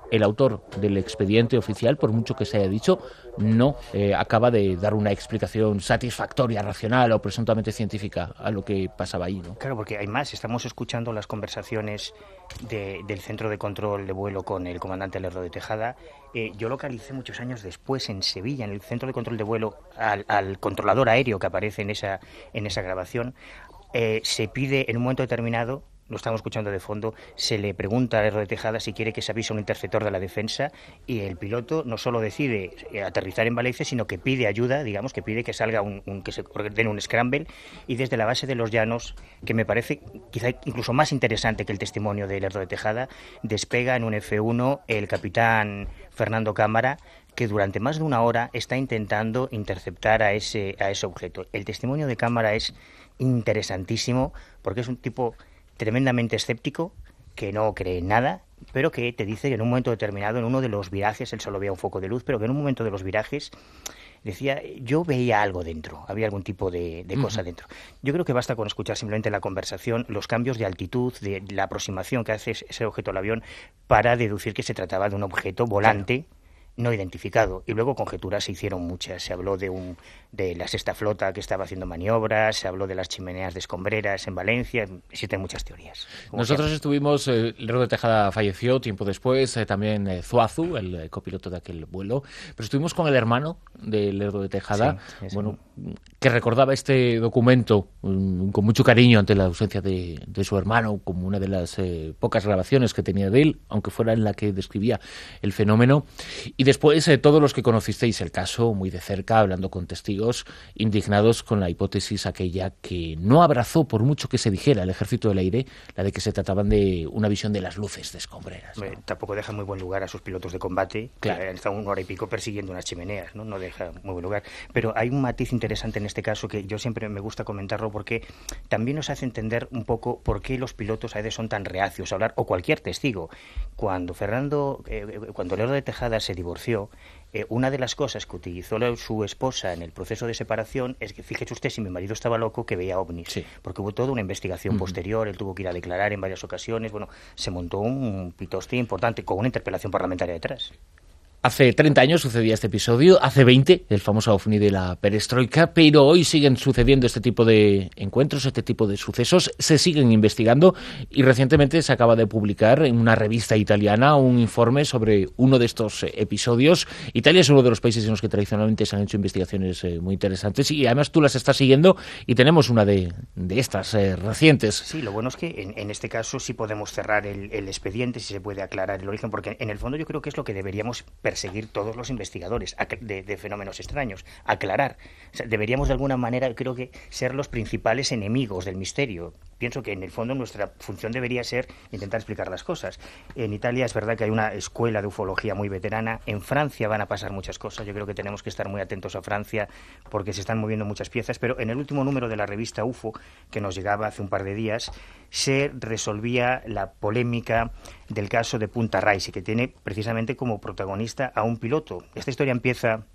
el autor del expediente oficial, por mucho que se haya dicho, no eh, acaba de dar una explicación satisfactoria, racional o presuntamente científica a lo que pasaba ahí, ¿no? Claro, porque hay más. Estamos escuchando las conversaciones de, del centro de control de vuelo con el comandante Lerdo de Tejada. Eh, yo localicé muchos años después en Sevilla, en el centro de control de vuelo, al, al controlador aéreo que aparece en esa, en esa grabación. Eh, se pide en un momento determinado, lo estamos escuchando de fondo, se le pregunta a Lerdo de Tejada si quiere que se avise a un interceptor de la defensa, y el piloto no solo decide aterrizar en Valencia, sino que pide ayuda, digamos, que pide que salga un, un que se ordene un scramble, y desde la base de los Llanos, que me parece quizá incluso más interesante que el testimonio de Lerdo de Tejada, despega en un F uno el capitán Fernando Cámara, que durante más de una hora está intentando interceptar a ese, a ese objeto. El testimonio de Cámara es interesantísimo, porque es un tipo tremendamente escéptico, que no cree en nada, pero que te dice que en un momento determinado, en uno de los virajes, él solo veía un foco de luz, pero que en un momento de los virajes decía, yo veía algo dentro, había algún tipo de, de cosa uh-huh. dentro. Yo creo que basta con escuchar simplemente la conversación, los cambios de altitud, de la aproximación que hace ese objeto al avión, para deducir que se trataba de un objeto volante, claro, no identificado. Y luego conjeturas se hicieron muchas. Se habló de un de la sexta flota que estaba haciendo maniobras, se habló de las chimeneas de escombreras en Valencia. Existen muchas teorías. Nosotros sea. estuvimos, eh, Lerdo de Tejada falleció tiempo después, eh, también eh, Zuazu, el eh, copiloto de aquel vuelo, pero estuvimos con el hermano de Lerdo de Tejada, sí, bueno, que recordaba este documento um, con mucho cariño ante la ausencia de, de su hermano, como una de las eh, pocas grabaciones que tenía de él, aunque fuera en la que describía el fenómeno. Y después eh, todos los que conocisteis el caso muy de cerca, hablando con testigos, indignados con la hipótesis aquella que no abrazó, por mucho que se dijera el Ejército del Aire, la de que se trataban de una visión de las luces de escombreras, ¿no? Tampoco deja muy buen lugar a sus pilotos de combate, claro, que han estado una hora y pico persiguiendo unas chimeneas, ¿no? No deja muy buen lugar. Pero hay un matiz interesante en este caso que yo siempre me gusta comentarlo, porque también nos hace entender un poco por qué los pilotos a veces son tan reacios a hablar, o cualquier testigo. Cuando Fernando, eh, cuando Lerdo de Tejada se divorció, Eh, una de las cosas que utilizó su esposa en el proceso de separación es que, fíjese usted, si mi marido estaba loco, que veía ovnis, sí, porque hubo toda una investigación uh-huh. posterior, él tuvo que ir a declarar en varias ocasiones, bueno, se montó un pitoste importante con una interpelación parlamentaria detrás. Hace treinta años sucedía este episodio, hace veinte el famoso ovni de la perestroika, pero hoy siguen sucediendo este tipo de encuentros, este tipo de sucesos, se siguen investigando y recientemente se acaba de publicar en una revista italiana un informe sobre uno de estos episodios. Italia es uno de los países en los que tradicionalmente se han hecho investigaciones eh, muy interesantes y además tú las estás siguiendo y tenemos una de, de estas eh, recientes. Sí, lo bueno es que en, en este caso sí podemos cerrar el, el expediente, si se puede aclarar el origen, porque en el fondo yo creo que es lo que deberíamos perseguir seguir todos los investigadores de, de fenómenos extraños, aclarar. O sea, deberíamos de alguna manera, creo que, ser los principales enemigos del misterio. Pienso que en el fondo nuestra función debería ser intentar explicar las cosas. En Italia es verdad que hay una escuela de ufología muy veterana. En Francia van a pasar muchas cosas. Yo creo que tenemos que estar muy atentos a Francia porque se están moviendo muchas piezas. Pero en el último número de la revista U F O, que nos llegaba hace un par de días, se resolvía la polémica del caso de Punta Raisi, que tiene precisamente como protagonista a un piloto. Esta historia empieza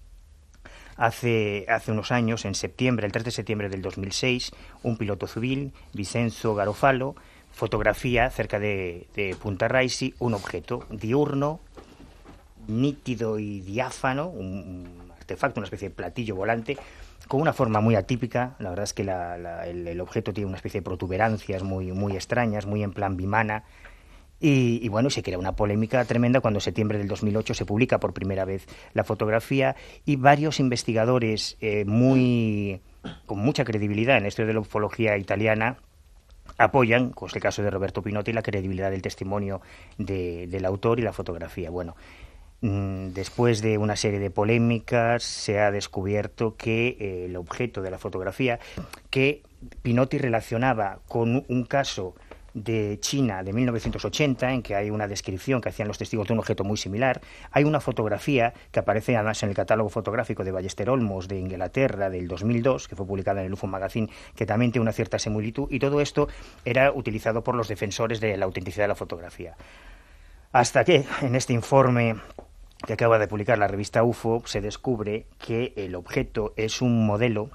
hace, hace unos años, en septiembre, el tres de septiembre del dos mil seis, un piloto civil, Vincenzo Garofalo, fotografía cerca de, de Punta Raisi un objeto diurno, nítido y diáfano, un, un artefacto, una especie de platillo volante, con una forma muy atípica. La verdad es que la, la, el, el objeto tiene una especie de protuberancias muy, muy extrañas, muy en plan bimana. Y, y bueno, se crea una polémica tremenda cuando en septiembre del dos mil ocho se publica por primera vez la fotografía y varios investigadores eh, muy con mucha credibilidad en la historia de la ufología italiana apoyan, con el caso de Roberto Pinotti, la credibilidad del testimonio de, del autor y la fotografía. Bueno, después de una serie de polémicas se ha descubierto que eh, el objeto de la fotografía que Pinotti relacionaba con un caso de China de mil novecientos ochenta, en que hay una descripción que hacían los testigos de un objeto muy similar. Hay una fotografía que aparece además en el catálogo fotográfico de Ballester Olmos de Inglaterra del dos mil dos, que fue publicada en el U F O Magazine, que también tiene una cierta similitud, y todo esto era utilizado por los defensores de la autenticidad de la fotografía. Hasta que en este informe que acaba de publicar la revista U F O se descubre que el objeto es un modelo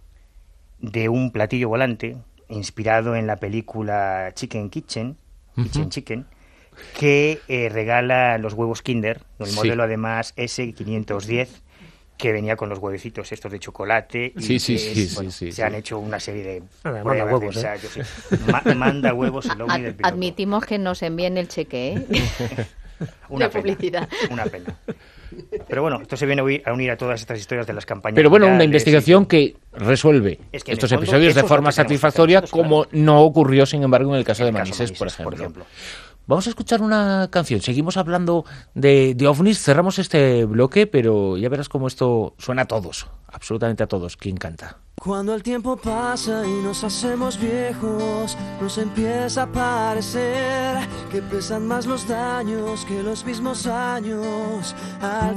de un platillo volante inspirado en la película Chicken Kitchen, uh-huh. Kitchen Chicken, que eh, regala los huevos Kinder, el Sí. modelo además ese quinientos diez, que venía con los huevecitos estos de chocolate. Y Sí, sí, que sí, es, bueno, sí, sí, se sí. han hecho una serie de Nada, pruebas manda huevos, de ¿eh? ensayos. Sí. Ma- manda huevos el ovni Ad- del piloto. admitimos que nos envíen el cheque, ¿eh? Una de pena, publicidad. una pena. Pero bueno, esto se viene a unir, a unir a todas estas historias de las campañas. Pero bueno, una virales, investigación y- que resuelve Es que en estos el fondo episodios de eso es lo forma que tenemos que hacer satisfactoria, nosotros, como no ocurrió, sin embargo, en el caso En de el caso Manises, por Manises, por ejemplo. ejemplo. Vamos a escuchar una canción. Seguimos hablando de, de ovnis. Cerramos este bloque, pero ya verás cómo esto suena a todos, absolutamente a todos. ¿Quién canta? Cuando el tiempo pasa y nos hacemos viejos, nos empieza a parecer que pesan más los daños que los mismos años al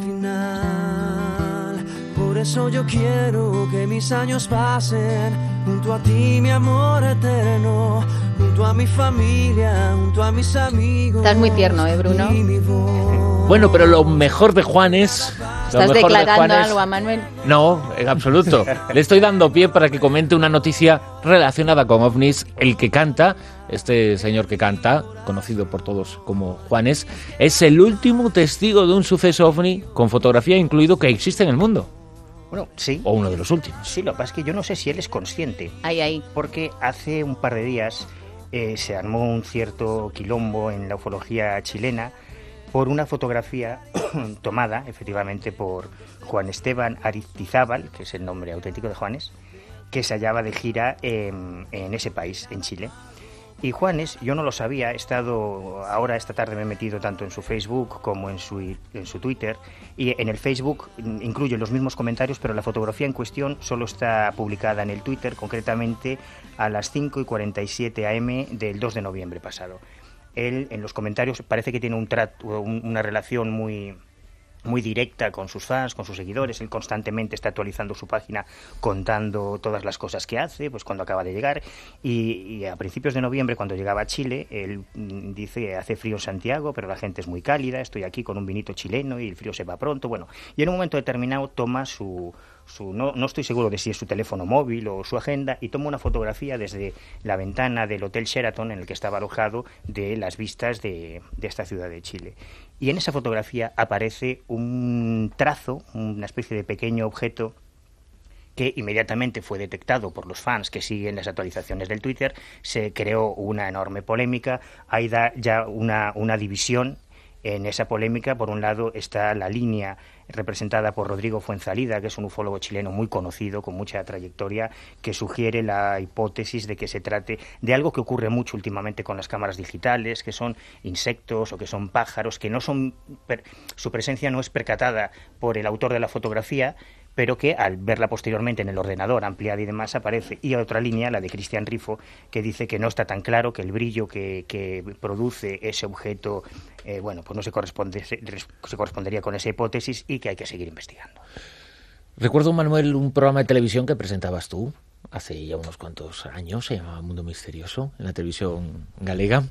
final. Por eso yo quiero que mis años pasen junto a ti, mi amor eterno, junto a mi familia, junto a mis amigos. Estás muy tierno, ¿eh, Bruno? y mi voz. Bueno, pero lo mejor de Juan es... lo ¿Estás mejor de declarando Juan es- algo a Manuel? No, en absoluto. Le estoy dando pie para que comente una noticia relacionada con ovnis. El que canta, este señor que canta, conocido por todos como Juanes, es el último testigo de un suceso ovni con fotografía incluido que existe en el mundo. Bueno, sí. O uno de los últimos. Sí, lo que pasa es que yo no sé si él es consciente. Ahí, ahí. Porque hace un par de días eh, se armó un cierto quilombo en la ufología chilena por una fotografía tomada, efectivamente, por Juan Esteban Aristizábal, que es el nombre auténtico de Juanes, que se hallaba de gira en, en ese país, en Chile. Y Juanes, yo no lo sabía, he estado, ahora esta tarde me he metido tanto en su Facebook como en su, en su Twitter, y en el Facebook incluye los mismos comentarios, pero la fotografía en cuestión solo está publicada en el Twitter, concretamente a las cinco y cuarenta y siete a eme del dos de noviembre pasado. Él, en los comentarios, parece que tiene un trato, un, una relación muy... muy directa con sus fans, con sus seguidores. Él constantemente está actualizando su página contando todas las cosas que hace, pues cuando acaba de llegar. Y, y a principios de noviembre, cuando llegaba a Chile, él mm, dice, hace frío en Santiago, pero la gente es muy cálida, estoy aquí con un vinito chileno y el frío se va pronto. Bueno, y en un momento determinado toma su... Su, no, no estoy seguro de si es su teléfono móvil o su agenda, y toma una fotografía desde la ventana del Hotel Sheraton en el que estaba alojado, de las vistas de, de esta ciudad de Chile. Y en esa fotografía aparece un trazo, una especie de pequeño objeto que inmediatamente fue detectado por los fans que siguen las actualizaciones del Twitter. Se creó una enorme polémica, hay da ya una, una división en esa polémica. Por un lado está la línea representada por Rodrigo Fuenzalida, que es un ufólogo chileno muy conocido, con mucha trayectoria, que sugiere la hipótesis de que se trate de algo que ocurre mucho últimamente con las cámaras digitales, que son insectos o que son pájaros, que no son per- su presencia no es percatada por el autor de la fotografía, pero que al verla posteriormente en el ordenador ampliada y demás aparece. Y otra línea, la de Cristian Rifo, que dice que no está tan claro, que el brillo que, que produce ese objeto, eh, bueno, pues no se corresponde, se, se correspondería con esa hipótesis, y que hay que seguir investigando. Recuerdo, Manuel, un programa de televisión que presentabas tú hace ya unos cuantos años, se llamaba Mundo Misterioso, en la televisión galega.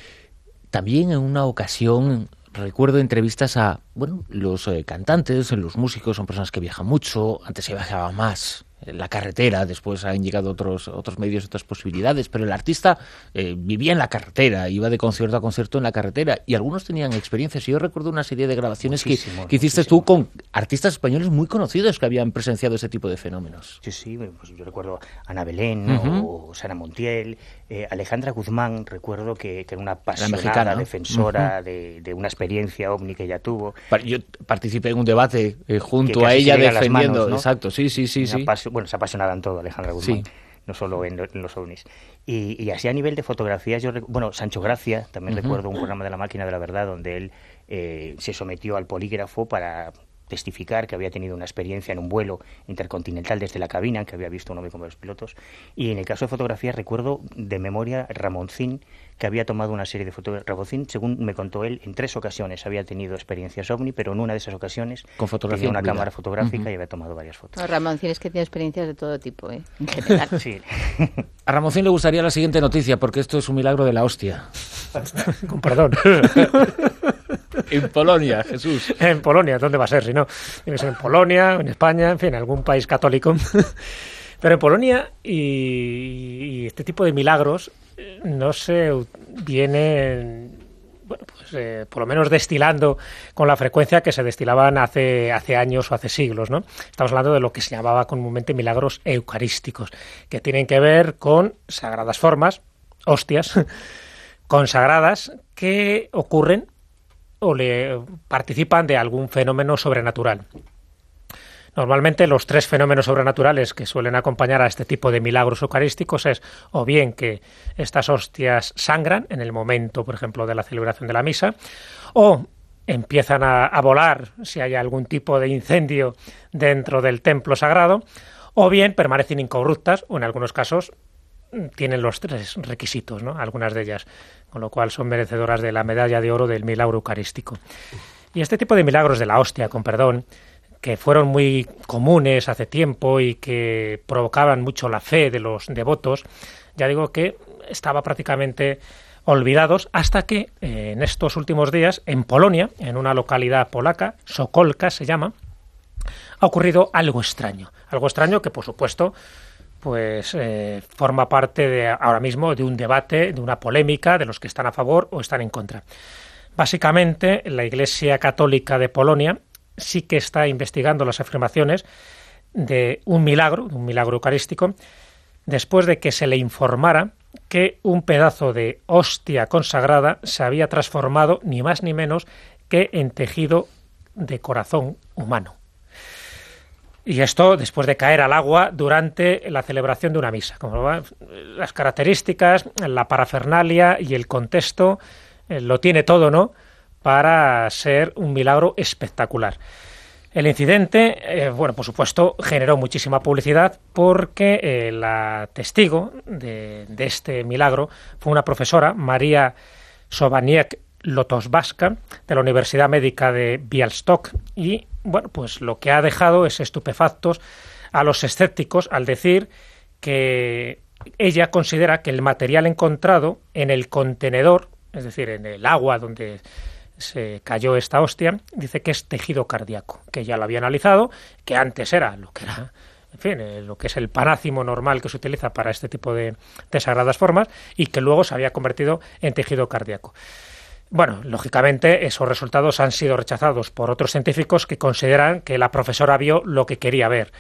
También en una ocasión recuerdo entrevistas a, bueno, los eh, cantantes, los músicos, son personas que viajan mucho. Antes se viajaba más en la carretera, después han llegado otros otros medios, otras posibilidades, pero el artista eh, vivía en la carretera, iba de concierto a concierto en la carretera, y algunos tenían experiencias. Y yo recuerdo una serie de grabaciones que, que hiciste tú con artistas españoles muy conocidos que habían presenciado ese tipo de fenómenos. Sí, sí, pues yo recuerdo a Ana Belén, uh-huh. o Sara Montiel, eh, Alejandra Guzmán, recuerdo que, que era una apasionada defensora uh-huh. de, de una experiencia ovni que ella tuvo. Yo participé en un debate eh, junto que a ella defendiendo, manos, ¿no? Exacto, sí, sí, sí, sí. Pas- bueno, se apasionada en todo, Alejandra Guzmán. Sí. No solo en, en los ovnis. Y, y así a nivel de fotografías, yo bueno, Sancho Gracia, también uh-huh. recuerdo un programa de La Máquina de la Verdad donde él eh, se sometió al polígrafo para testificar que había tenido una experiencia en un vuelo intercontinental desde la cabina, que había visto un ovni como los pilotos. Y en el caso de fotografías recuerdo de memoria Ramoncín, que había tomado una serie de fotografías. Ramoncín, según me contó él, en tres ocasiones había tenido experiencias ovni, pero en una de esas ocasiones con fotografía tenía una incluida. cámara fotográfica uh-huh. y había tomado varias fotos. No, Ramoncín es que tiene experiencias de todo tipo, ¿eh? En general. Sí. A Ramoncín le gustaría la siguiente noticia, porque esto es un milagro de la hostia. Con perdón. En Polonia, Jesús. En Polonia, ¿dónde va a ser? Si no, tiene que ser en Polonia, en España, en fin, algún país católico. Pero en Polonia y, y este tipo de milagros no se vienen bueno, pues eh, por lo menos destilando con la frecuencia que se destilaban hace, hace años o hace siglos, ¿no? Estamos hablando de lo que se llamaba comúnmente milagros eucarísticos, que tienen que ver con sagradas formas, hostias, consagradas, que ocurren o le participan de algún fenómeno sobrenatural. Normalmente los tres fenómenos sobrenaturales que suelen acompañar a este tipo de milagros eucarísticos es o bien que estas hostias sangran en el momento, por ejemplo, de la celebración de la misa, o empiezan a, a volar si hay algún tipo de incendio dentro del templo sagrado, o bien permanecen incorruptas, o en algunos casos tienen los tres requisitos, ¿no? Algunas de ellas, con lo cual son merecedoras de la medalla de oro del milagro eucarístico. Y este tipo de milagros de la hostia, con perdón, que fueron muy comunes hace tiempo y que provocaban mucho la fe de los devotos, ya digo que estaba prácticamente olvidados hasta que eh, en estos últimos días en Polonia, en una localidad polaca, Sokolka se llama, ha ocurrido algo extraño. Algo extraño que, por supuesto, pues eh, forma parte de ahora mismo de un debate, de una polémica de los que están a favor o están en contra. Básicamente, la Iglesia Católica de Polonia sí que está investigando las afirmaciones de un milagro, de un milagro eucarístico, después de que se le informara que un pedazo de hostia consagrada se había transformado ni más ni menos que en tejido de corazón humano. Y esto después de caer al agua durante la celebración de una misa. Como va, las características, la parafernalia y el contexto eh, lo tiene todo, ¿no?, para ser un milagro espectacular. El incidente, eh, bueno, por supuesto, generó muchísima publicidad porque eh, la testigo de, de este milagro fue una profesora, María Sobaniec Lotosvaska, de la Universidad Médica de Białystok, y bueno, pues lo que ha dejado es estupefactos a los escépticos al decir que ella considera que el material encontrado en el contenedor, es decir, en el agua donde se cayó esta hostia, dice que es tejido cardíaco, que ya lo había analizado, que antes era lo que era, en fin, eh, lo que es el panácimo normal que se utiliza para este tipo de, de sagradas formas, y que luego se había convertido en tejido cardíaco. Bueno, lógicamente esos resultados han sido rechazados por otros científicos que consideran que la profesora vio lo que quería ver.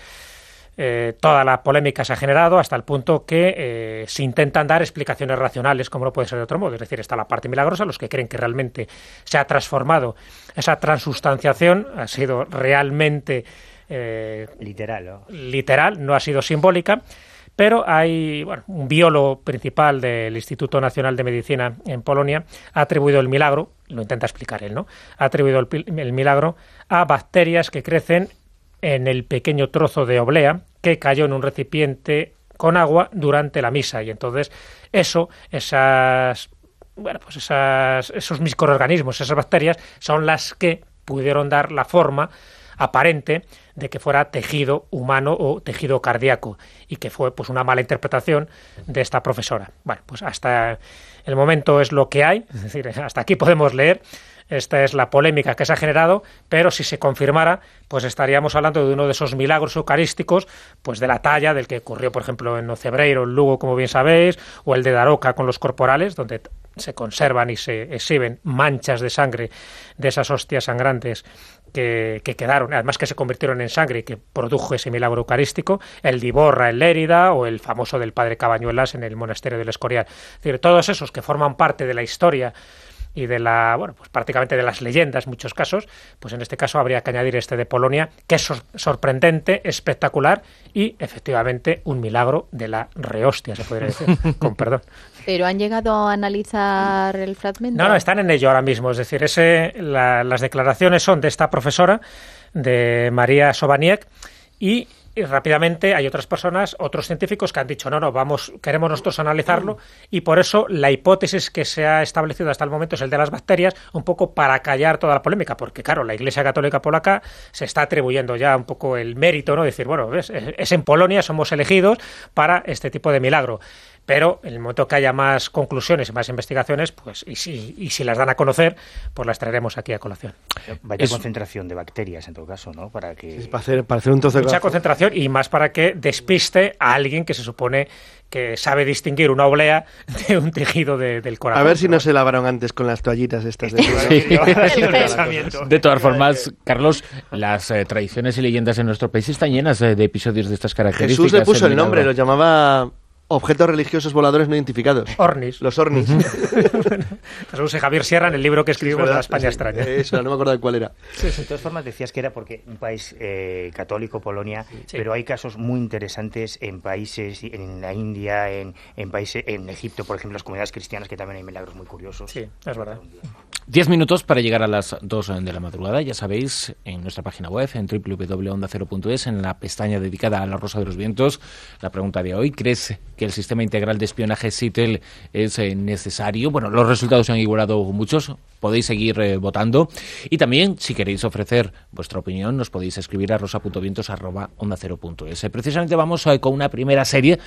Eh, toda la polémica se ha generado hasta el punto que eh, se intentan dar explicaciones racionales, como no puede ser de otro modo. Es decir, está la parte milagrosa, los que creen que realmente se ha transformado, esa transustanciación ha sido realmente eh, literal, ¿no? literal, no ha sido simbólica. Pero hay, bueno, un biólogo principal del Instituto Nacional de Medicina en Polonia ha atribuido el milagro, lo intenta explicar él, ¿no? Ha atribuido el, el milagro a bacterias que crecen en el pequeño trozo de oblea que cayó en un recipiente con agua durante la misa, y entonces eso, esas, bueno, pues esas, esos microorganismos, esas bacterias son las que pudieron dar la forma aparente de que fuera tejido humano o tejido cardíaco, y que fue pues una mala interpretación de esta profesora. Bueno, pues hasta el momento es lo que hay, es decir, hasta aquí podemos leer. Esta es la polémica que se ha generado, pero si se confirmara, pues estaríamos hablando de uno de esos milagros eucarísticos, pues de la talla del que ocurrió, por ejemplo, en Ocebreiro, en Lugo, como bien sabéis, o el de Daroca con los corporales, donde se conservan y se exhiben manchas de sangre de esas hostias sangrantes que, que quedaron, además que se convirtieron en sangre y que produjo ese milagro eucarístico, el de Iborra en Lérida o el famoso del padre Cabañuelas en el monasterio del Escorial. Es decir, todos esos que forman parte de la historia y de la, bueno, pues prácticamente de las leyendas en muchos casos, pues en este caso habría que añadir este de Polonia, que es sor- sorprendente, espectacular y efectivamente un milagro de la rehostia, se podría decir, con perdón. ¿Pero han llegado a analizar el fragmento? No, no, están en ello ahora mismo, es decir, ese, la, las declaraciones son de esta profesora, de María Sobaniec, y Y rápidamente hay otras personas, otros científicos que han dicho, no, no, vamos, queremos nosotros analizarlo, y por eso la hipótesis que se ha establecido hasta el momento es el de las bacterias, un poco para callar toda la polémica, porque claro, la Iglesia Católica Polaca se está atribuyendo ya un poco el mérito, ¿no? Decir, bueno, ¿ves? Es en Polonia, somos elegidos para este tipo de milagro. pero en el momento que haya más conclusiones y más investigaciones, pues y si, y si las dan a conocer, pues las traeremos aquí a colación. Vaya es... concentración de bacterias en todo caso, ¿no? Para que es para hacer, para hacer un trozo de mucha concentración y más para que despiste a alguien que se supone que sabe distinguir una oblea de un tejido de, del corazón. A ver si no se lavaron antes con las toallitas estas. De, sí. De todas formas, Carlos, las eh, tradiciones y leyendas en nuestro país están llenas eh, de episodios de estas características. Jesús le puso el nombre, lo llamaba objetos religiosos voladores no identificados. Ornis. Los ornis. Jesús y Javier Sierra en el libro que escribimos sí, de la España sí, extraña. Eso, no me acuerdo de cuál era. Sí, sí. De todas formas decías que era porque un país eh, católico, Polonia, sí. pero hay casos muy interesantes en países, en la India, en, en países, en Egipto, por ejemplo, las comunidades cristianas, que también hay milagros muy curiosos. Sí, es verdad. Diez minutos para llegar a las dos de la madrugada, ya sabéis, en nuestra página web, en doble u doble u doble u punto onda cero punto es, en la pestaña dedicada a la Rosa de los Vientos, la pregunta de hoy: ¿crees que el sistema integral de espionaje SITEL es eh, necesario? Bueno, los resultados se han igualado muchos, podéis seguir eh, votando, y también, si queréis ofrecer vuestra opinión, nos podéis escribir a rosa punto vientos arroba onda cero punto es. Eh, precisamente vamos eh, con una primera serie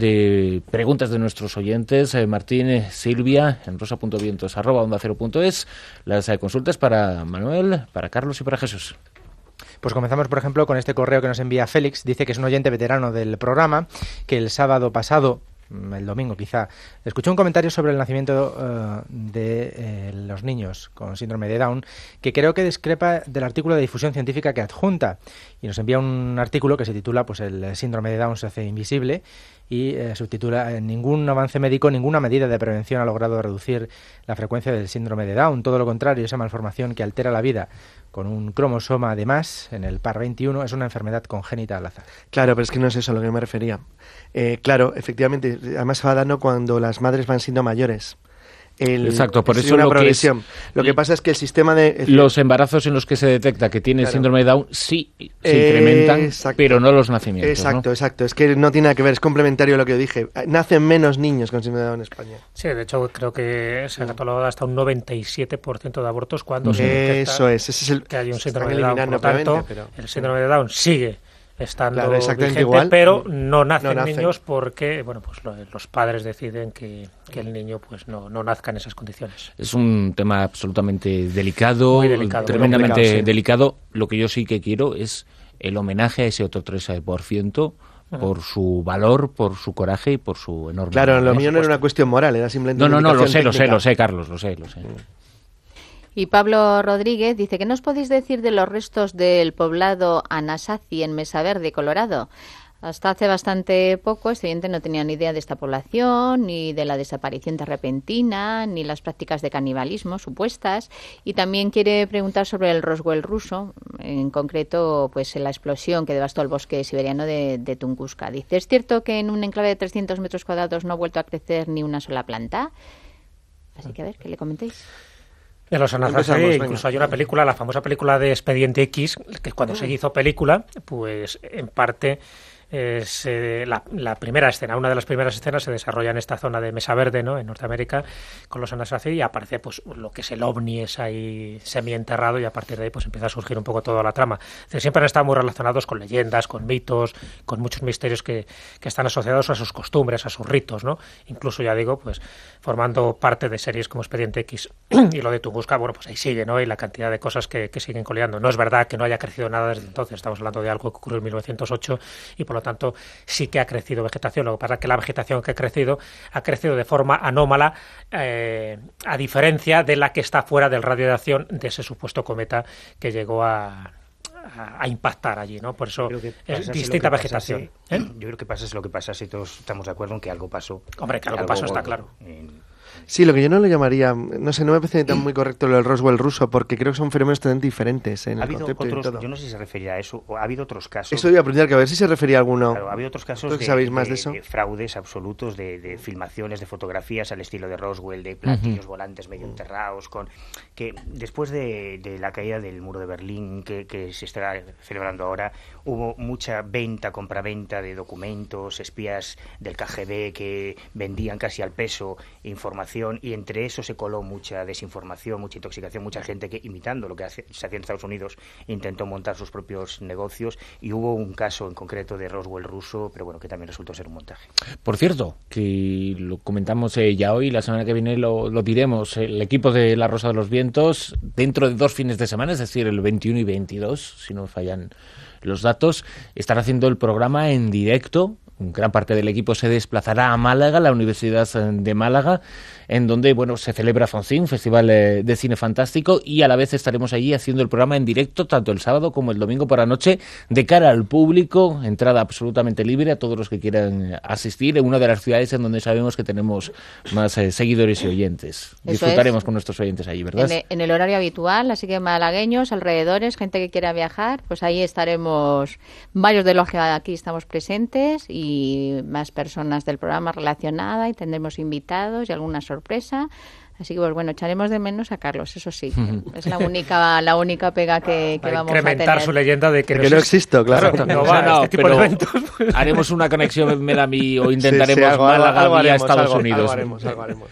de preguntas de nuestros oyentes, eh, Martín, eh, Silvia, en rosa punto vientos arroba onda cero punto es. Las eh, consultas para Manuel, para Carlos y para Jesús. Pues comenzamos, por ejemplo, con este correo que nos envía Félix. Dice que es un oyente veterano del programa, que el sábado pasado, el domingo quizá, escuchó un comentario sobre el nacimiento uh, de eh, los niños con síndrome de Down, que creo que discrepa del artículo de difusión científica que adjunta, y nos envía un artículo que se titula pues el síndrome de Down se hace invisible, y eh, subtitula: ningún avance médico, ninguna medida de prevención ha logrado reducir la frecuencia del síndrome de Down, todo lo contrario, esa malformación que altera la vida con un cromosoma de más en el par veintiuno es una enfermedad congénita al azar. Claro, pero es que no es eso a lo que me refería. Eh, claro, efectivamente, además se va dando cuando las madres van siendo mayores. El, Exacto, por eso una lo progresión. que es, lo que pasa es que el sistema de... Los embarazos en los que se detecta que tiene claro. síndrome de Down sí se incrementan, exacto. pero no los nacimientos. Exacto, ¿no? exacto. Es que no tiene nada que ver, es complementario a lo que dije. Nacen menos niños con síndrome de Down en España. Sí, de hecho creo que se ha catalogado hasta un noventa y siete por ciento de abortos cuando se detecta eso es, ese es el, que hay un síndrome de Down. Por lo tanto, pero... el síndrome de Down sigue estando claro, exactamente vigente, igual, pero no nacen, no nacen niños porque bueno, pues lo, los padres deciden que, que el niño pues no, no nazca en esas condiciones. Es un tema absolutamente delicado, muy delicado tremendamente muy sí. delicado. Lo que yo sí que quiero es el homenaje a ese otro tres por ciento por su valor, por su coraje y por su enorme... Claro, valor, lo ¿no? mío no era una cuestión moral, era simplemente No, no, no, lo sé, técnica. lo sé, lo sé, Carlos, lo sé, lo sé. Y Pablo Rodríguez dice: ¿qué nos podéis decir de los restos del poblado Anasazi en Mesa Verde, Colorado? Hasta hace bastante poco este oyente no tenía ni idea de esta población, ni de la desaparición repentina, ni las prácticas de canibalismo supuestas, y también quiere preguntar sobre el Roswell ruso, en concreto pues la explosión que devastó el bosque siberiano de, de Tunguska. Dice: ¿es cierto que en un enclave de trescientos metros cuadrados no ha vuelto a crecer ni una sola planta? Así que a ver, ¿qué le comentéis? De los Anasazi, incluso hay una película, la famosa película de Expediente X, que cuando se hizo película, pues en parte es eh, la, la primera escena, una de las primeras escenas se desarrolla en esta zona de Mesa Verde, ¿no?, en Norteamérica, con los Anasazi, y aparece pues lo que es el ovni, es ahí semi-enterrado, y a partir de ahí pues empieza a surgir un poco toda la trama. Entonces, siempre han estado muy relacionados con leyendas, con mitos, con muchos misterios que, que están asociados a sus costumbres, a sus ritos, ¿no? Incluso, ya digo, pues formando parte de series como Expediente X. Y lo de Tunguska, bueno, pues ahí sigue, ¿no? Y la cantidad de cosas que, que siguen coleando. No es verdad que no haya crecido nada desde entonces, estamos hablando de algo que ocurrió en mil novecientos ocho, y por lo tanto sí que ha crecido vegetación. Lo que pasa es que la vegetación que ha crecido ha crecido de forma anómala, eh, a diferencia de la que está fuera del radio de acción de ese supuesto cometa que llegó a, a, a impactar allí, ¿no? Por eso es distinta vegetación. Pasase, ¿eh? Yo creo que pasa es lo que pasa si todos estamos de acuerdo en que algo pasó. Hombre, que algo, algo pasó está claro. En, Sí, lo que yo no lo llamaría, no sé, no me parece tan muy correcto lo del Roswell ruso, porque creo que son fenómenos totalmente diferentes en ¿Ha el habido concepto otros, y todo. Yo no sé si se refería a eso, o ha habido otros casos. Eso iba a aprender, que a ver si se refería a alguno. Claro, ha habido otros casos de, sabéis más de, de, eso? de fraudes absolutos, de, de filmaciones, de fotografías al estilo de Roswell, de platillos uh-huh. volantes medio enterrados, con que después de, de la caída del muro de Berlín, que, que se está celebrando ahora, hubo mucha venta, compraventa de documentos, espías del K G B que vendían casi al peso información información, y entre eso se coló mucha desinformación, mucha intoxicación, mucha gente que, imitando lo que hace, se hacía en Estados Unidos, intentó montar sus propios negocios, y hubo un caso en concreto de Roswell ruso, pero bueno, que también resultó ser un montaje. Por cierto, que lo comentamos eh, ya hoy, la semana que viene lo, lo diremos, el equipo de La Rosa de los Vientos, dentro de dos fines de semana, es decir, el veintiuno y veintidós, si no me fallan los datos, están haciendo el programa en directo. Gran parte del equipo se desplazará a Málaga, la Universidad de Málaga, en donde bueno se celebra FONCIN, Festival de Cine Fantástico, y a la vez estaremos allí haciendo el programa en directo, tanto el sábado como el domingo por la noche, de cara al público, entrada absolutamente libre a todos los que quieran asistir, en una de las ciudades en donde sabemos que tenemos más eh, seguidores y oyentes. Eso Disfrutaremos es, con nuestros oyentes allí, ¿verdad? En el, en el horario habitual, así que malagueños, alrededores, gente que quiera viajar, pues ahí estaremos, varios de los que aquí estamos presentes, y y más personas del programa relacionadas, y tendremos invitados y alguna sorpresa. Así que, pues, bueno, echaremos de menos a Carlos, eso sí. Es la única la única pega que, que vamos a tener. Incrementar su leyenda de que, de que no, no existo, claro. claro no, va, no, este tipo pero de eventos. Haremos una conexión Melami o intentaremos sí, sí, algo, Málaga algo vía haremos, Estados algo, Unidos. Algo haremos, algo haremos.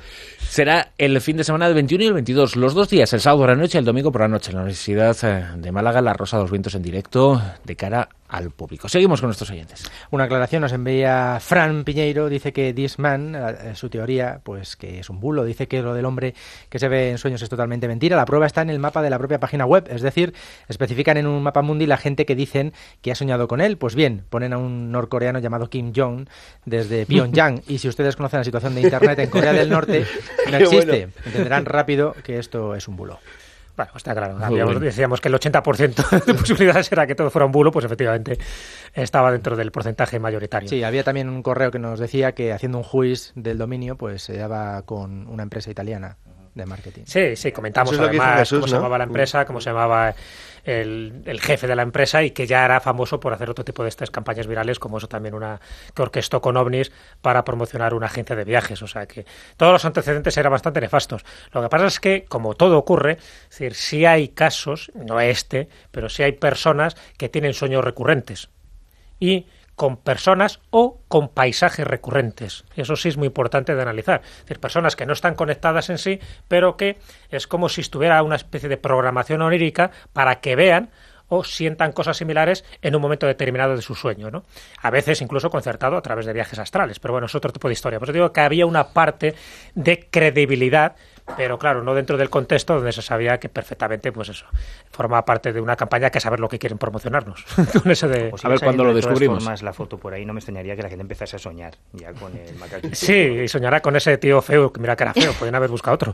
Será el fin de semana del veintiuno y el veintidós, los dos días, el sábado por la noche y el domingo por la noche, en la Universidad de Málaga, La Rosa de los Vientos en directo, de cara al público. Seguimos con nuestros oyentes. Una aclaración nos envía Fran Piñeiro, dice que This Man, eh, su teoría, pues que es un bulo, dice que lo del hombre que se ve en sueños es totalmente mentira. La prueba está en el mapa de la propia página web, es decir, especifican en un mapa mundi la gente que dicen que ha soñado con él. Pues bien, ponen a un norcoreano llamado Kim Jong desde Pyongyang, y si ustedes conocen la situación de Internet en Corea del Norte, no existe. Bueno. Entenderán rápido que esto es un bulo. Bueno, está claro. Habíamos, decíamos que el ochenta por ciento de posibilidades era que todo fuera un bulo, pues efectivamente estaba dentro del porcentaje mayoritario. Sí, había también un correo que nos decía que haciendo un juiz del dominio, pues se daba con una empresa italiana de marketing. Sí, sí, comentamos además Jesús, cómo ¿no? se llamaba la empresa, cómo se llamaba el, el jefe de la empresa, y que ya era famoso por hacer otro tipo de estas campañas virales, como eso también una que orquestó con ovnis para promocionar una agencia de viajes. O sea que todos los antecedentes eran bastante nefastos. Lo que pasa es que, como todo ocurre, es decir, sí hay casos, no este, pero sí hay personas que tienen sueños recurrentes. Y con personas o con paisajes recurrentes. Eso sí es muy importante de analizar. Es decir, personas que no están conectadas en sí, pero que es como si estuviera una especie de programación onírica para que vean o sientan cosas similares en un momento determinado de su sueño, ¿no? A veces incluso concertado a través de viajes astrales, pero bueno, es otro tipo de historia. Por eso digo que había una parte de credibilidad, pero claro, no dentro del contexto donde se sabía que perfectamente, pues eso, forma parte de una campaña que saber lo que quieren promocionarnos. Con eso de... A ver cuándo lo descubrimos. Más la foto por ahí, no me extrañaría que la gente empezase a soñar ya con el macaquito. Sí, y soñará con ese tío feo, que mira que era feo, podrían haber buscado otro.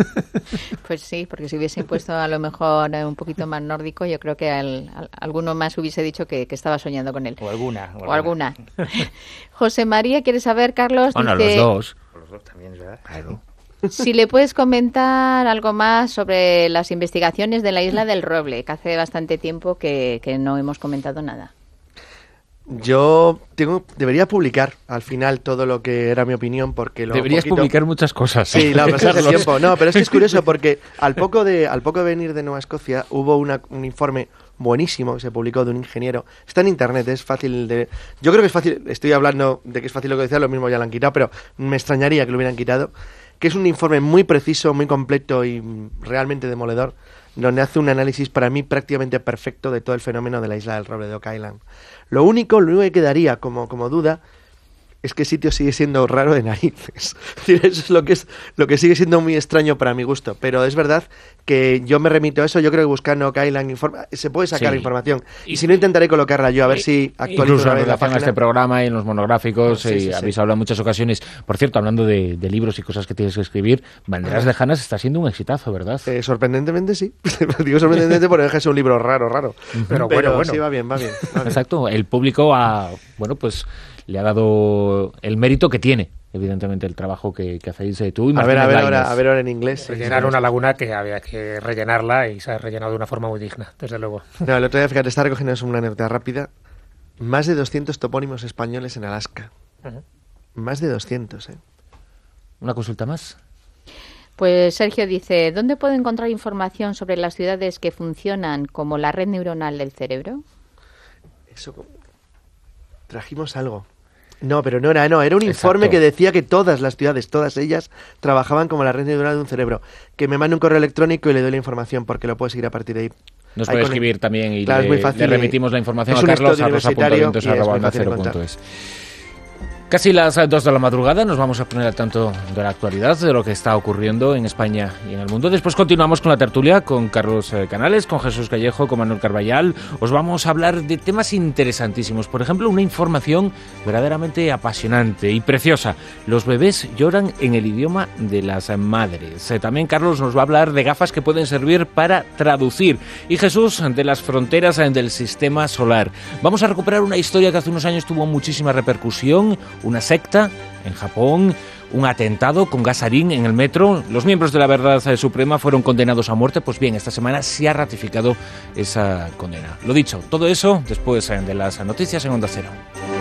Pues sí, porque si hubiesen puesto a lo mejor un poquito más nórdico, yo creo que al, al, alguno más hubiese dicho que, que estaba soñando con él. O alguna. O, o alguna. alguna. José María, ¿quieres saber, Carlos? Bueno, dice... los dos. Los dos también, ¿verdad? Claro. Si le puedes comentar algo más sobre las investigaciones de la Isla del Roble, que hace bastante tiempo que, que no hemos comentado nada. Yo tengo, debería publicar al final todo lo que era mi opinión, porque lo deberías poquito... publicar muchas cosas. Sí, la pasas de tiempo. No, pero es que es curioso porque al poco de al poco de venir de Nueva Escocia hubo una, un informe buenísimo que se publicó de un ingeniero. Está en internet, es fácil de... Yo creo que es fácil, estoy hablando de que es fácil lo que decía, lo mismo ya lo han quitado, pero me extrañaría que lo hubieran quitado, que es un informe muy preciso, muy completo y realmente demoledor, donde hace un análisis para mí prácticamente perfecto de todo el fenómeno de la Isla del Roble de Oak Island. Lo único, lo único que quedaría como, como duda es que el sitio sigue siendo raro de narices. Es decir, eso es lo que es lo que sigue siendo muy extraño para mi gusto. Pero es verdad que yo me remito a eso. Yo creo que buscando Oak Island informa- se puede sacar sí. información. Y, y si no, intentaré colocarla yo, a ver y, si actualizo incluso una vez en la relación página. a este programa y en los monográficos, sí, sí, y sí. habéis hablado en muchas ocasiones. Por cierto, hablando de, de libros y cosas que tienes que escribir, Banderas Lejanas está siendo un exitazo, ¿verdad? Eh, sorprendentemente sí. Digo sorprendentemente porque deja de ser un libro raro, raro. Pero, Pero bueno, bueno. sí, va bien, va bien, va bien. Exacto. El público ha, bueno, pues le ha dado el mérito que tiene, evidentemente, el trabajo que, que hacéis eh, tú y a ver, a ver, Lainez. ahora, a ver ahora en inglés. Rellenar una laguna que había que rellenarla y se ha rellenado de una forma muy digna, desde luego. No, el otro día, fíjate, está recogiendo una anécdota rápida. Más de doscientos topónimos españoles en Alaska. Uh-huh. Más de doscientos, ¿eh? ¿Una consulta más? Pues Sergio dice, ¿dónde puedo encontrar información sobre las ciudades que funcionan como la red neuronal del cerebro? Eso... Trajimos algo. No, pero no era, no, era un Exacto. informe que decía que todas las ciudades, todas ellas, trabajaban como la red neuronal de un cerebro. Que me mande un correo electrónico y le doy la información, porque lo puedo seguir a partir de ahí. Nos Ahí puede con escribir el... también y claro, le, es muy fácil, le remitimos la información es a un Carlos, estudio a rosa punto vientos universitario y es arroba muy onda fácil de cero punto encontrar. es. Casi las dos de la madrugada nos vamos a poner al tanto de la actualidad, de lo que está ocurriendo en España y en el mundo. Después continuamos con la tertulia con Carlos Canales, con Jesús Callejo, con Manuel Carballal. Os vamos a hablar de temas interesantísimos. Por ejemplo, una información verdaderamente apasionante y preciosa. Los bebés lloran en el idioma de las madres. También Carlos nos va a hablar de gafas que pueden servir para traducir. Y Jesús, de las fronteras del sistema solar. Vamos a recuperar una historia que hace unos años tuvo muchísima repercusión. Una secta en Japón, un atentado con gasarín en el metro. Los miembros de la Verdad Suprema fueron condenados a muerte. Pues bien, esta semana se ha ratificado esa condena. Lo dicho, todo eso después de las noticias en Onda Cero.